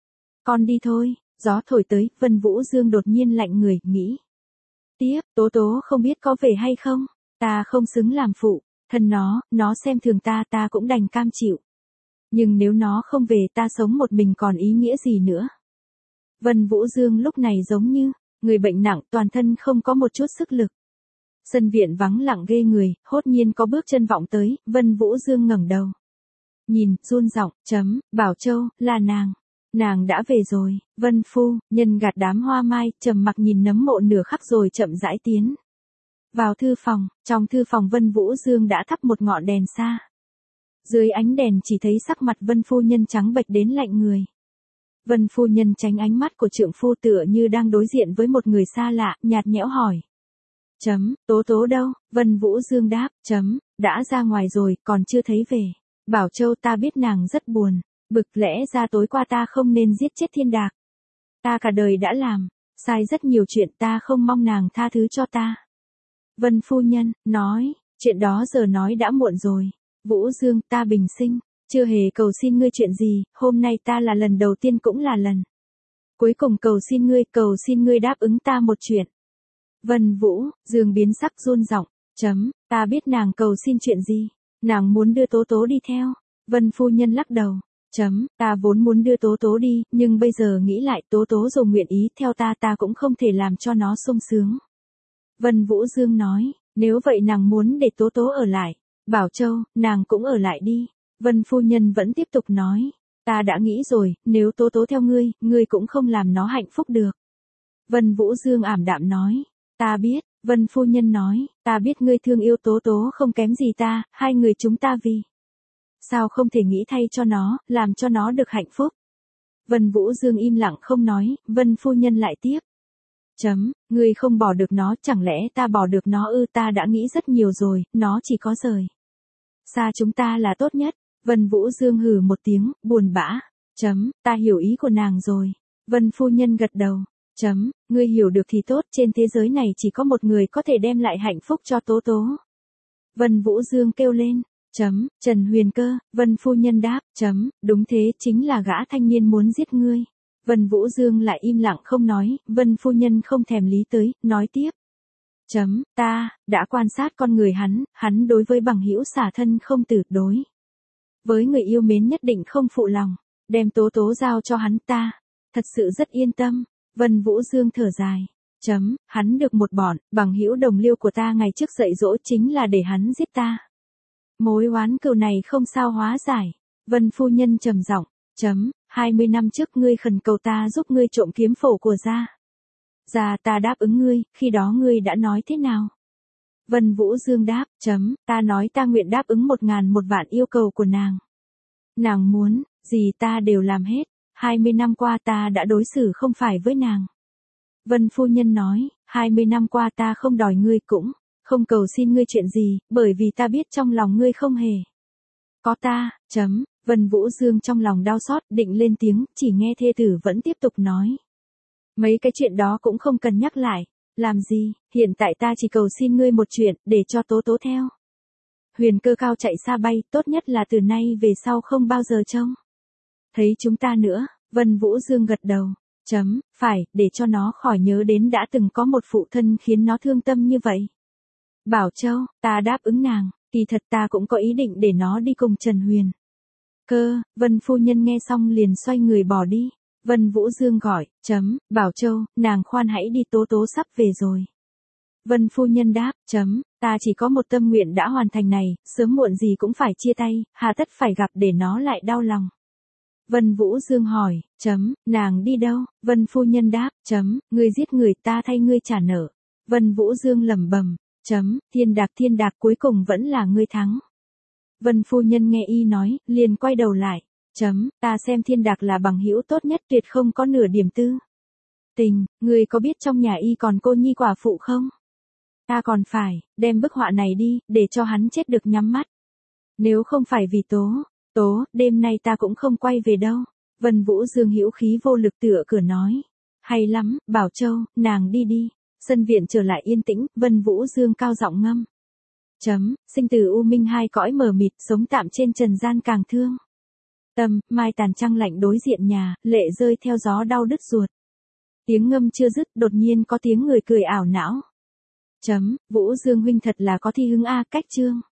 con đi thôi. Gió thổi tới, Vân Vũ Dương đột nhiên lạnh người, nghĩ. Tiếp, Tố Tố không biết có về hay không? Ta không xứng làm phụ thân nó xem thường ta, ta cũng đành cam chịu. Nhưng nếu nó không về, ta sống một mình còn ý nghĩa gì nữa? Vân Vũ Dương lúc này giống như người bệnh nặng, toàn thân không có một chút sức lực. Sân viện vắng lặng ghê người, hốt nhiên có bước chân vọng tới, Vân Vũ Dương ngẩng đầu. Nhìn, run giọng, Bảo Châu, là nàng. Nàng đã về rồi. Vân phu nhân gạt đám hoa mai, trầm mặc nhìn nấm mộ nửa khắc rồi chậm rãi tiến vào thư phòng. Trong thư phòng Vân Vũ Dương đã thắp một ngọn đèn xa. Dưới ánh đèn chỉ thấy sắc mặt Vân phu nhân trắng bệch đến lạnh người. Vân phu nhân tránh ánh mắt của trượng phu tựa như đang đối diện với một người xa lạ, nhạt nhẽo hỏi. Tố tố đâu? Vân Vũ Dương đáp. Đã ra ngoài rồi, còn chưa thấy về. Bảo Châu ta biết nàng rất buồn. Bực lẽ ra tối qua ta không nên giết chết Thiên Đạc. Ta cả đời đã làm sai rất nhiều chuyện, ta không mong nàng tha thứ cho ta. Vân phu nhân nói, chuyện đó giờ nói đã muộn rồi. Vũ Dương, ta bình sinh chưa hề cầu xin ngươi chuyện gì, hôm nay ta là lần đầu tiên cũng là lần cuối cùng cầu xin ngươi đáp ứng ta một chuyện. Vân Vũ Dương biến sắc run giọng. Ta biết nàng cầu xin chuyện gì. Nàng muốn đưa Tố Tố đi theo. Vân phu nhân lắc đầu. Ta vốn muốn đưa Tố Tố đi, nhưng bây giờ nghĩ lại Tố Tố dù nguyện ý theo ta cũng không thể làm cho nó sung sướng. Vân Vũ Dương nói, nếu vậy nàng muốn để Tố Tố ở lại. Bảo Châu, nàng cũng ở lại đi. Vân phu nhân vẫn tiếp tục nói, ta đã nghĩ rồi, nếu Tố Tố theo ngươi cũng không làm nó hạnh phúc được. Vân Vũ Dương ảm đạm nói, ta biết. Vân phu nhân nói, ta biết ngươi thương yêu Tố Tố không kém gì ta, hai người chúng ta vì sao không thể nghĩ thay cho nó, làm cho nó được hạnh phúc. Vân Vũ Dương im lặng không nói, Vân phu nhân lại tiếp. Ngươi không bỏ được nó, chẳng lẽ ta bỏ được nó ư? Ta đã nghĩ rất nhiều rồi, nó chỉ có rời xa chúng ta là tốt nhất. Vân Vũ Dương hừ một tiếng, buồn bã. Ta hiểu ý của nàng rồi. Vân phu nhân gật đầu. Ngươi hiểu được thì tốt, trên thế giới này chỉ có một người có thể đem lại hạnh phúc cho Tố Tố. Vân Vũ Dương kêu lên. Trần Huyền Cơ. Vân phu nhân đáp. Đúng thế, chính là gã thanh niên muốn giết ngươi. Vân Vũ Dương lại im lặng không nói, Vân phu nhân không thèm lý tới, nói tiếp. Ta đã quan sát con người hắn đối với bằng hữu xả thân không từ đối. Với người yêu mến nhất định không phụ lòng, đem Tố Tố giao cho hắn ta. Thật sự rất yên tâm. Vân Vũ Dương thở dài. Hắn được một bọn bằng hữu đồng liêu của ta ngày trước dạy dỗ chính là để hắn giết ta. Mối oán cừu này không sao hóa giải. Vân phu nhân trầm giọng. 20 năm trước ngươi khẩn cầu ta giúp ngươi trộm kiếm phổ của gia. Gia ta đáp ứng ngươi, khi đó ngươi đã nói thế nào? Vân Vũ Dương đáp. Ta nói ta nguyện đáp ứng 1.000 vạn yêu cầu của nàng. Nàng muốn gì ta đều làm hết. 20 năm qua ta đã đối xử không phải với nàng. Vân phu nhân nói, 20 năm qua ta không đòi ngươi cũng không cầu xin ngươi chuyện gì, bởi vì ta biết trong lòng ngươi không hề có ta. Vân Vũ Dương trong lòng đau xót, định lên tiếng, chỉ nghe thê tử vẫn tiếp tục nói. Mấy cái chuyện đó cũng không cần nhắc lại. Làm gì, hiện tại ta chỉ cầu xin ngươi một chuyện, để cho Tố Tố theo Huyền Cơ cao chạy xa bay, tốt nhất là từ nay về sau không bao giờ trông thấy chúng ta nữa. Vân Vũ Dương gật đầu. Phải, để cho nó khỏi nhớ đến đã từng có một phụ thân khiến nó thương tâm như vậy. Bảo Châu, ta đáp ứng nàng, kỳ thật ta cũng có ý định để nó đi cùng Trần Huyền Cơ. Vân phu nhân nghe xong liền xoay người bỏ đi. Vân Vũ Dương gọi. Bảo Châu, nàng khoan hãy đi, Tố Tố sắp về rồi. Vân phu nhân đáp. Ta chỉ có một tâm nguyện đã hoàn thành này, sớm muộn gì cũng phải chia tay, hà tất phải gặp để nó lại đau lòng. Vân Vũ Dương hỏi. Nàng đi đâu? Vân phu nhân đáp. Ngươi giết người, ta thay ngươi trả nợ. Vân Vũ Dương lẩm bẩm. Thiên Đạc cuối cùng vẫn là ngươi thắng. Vân phu nhân nghe y nói, liền quay đầu lại. Ta xem Thiên Đạc là bằng hữu tốt nhất, tuyệt không có nửa điểm tư tình. Ngươi có biết trong nhà y còn cô nhi quả phụ không? Ta còn phải đem bức họa này đi, để cho hắn chết được nhắm mắt. Nếu không phải vì Tố, đêm nay ta cũng không quay về đâu. Vân Vũ Dương hữu khí vô lực tựa cửa nói. Hay lắm, Bảo Châu, nàng đi đi. Sân viện trở lại yên tĩnh, Vân Vũ Dương cao giọng ngâm. Sinh tử u minh hai cõi mờ mịt, sống tạm trên trần gian càng thương tâm, mai tàn trăng lạnh đối diện nhà, lệ rơi theo gió đau đứt ruột. Tiếng ngâm chưa dứt, đột nhiên có tiếng người cười ảo não. Vũ Dương huynh thật là có thi hứng a, cách chương.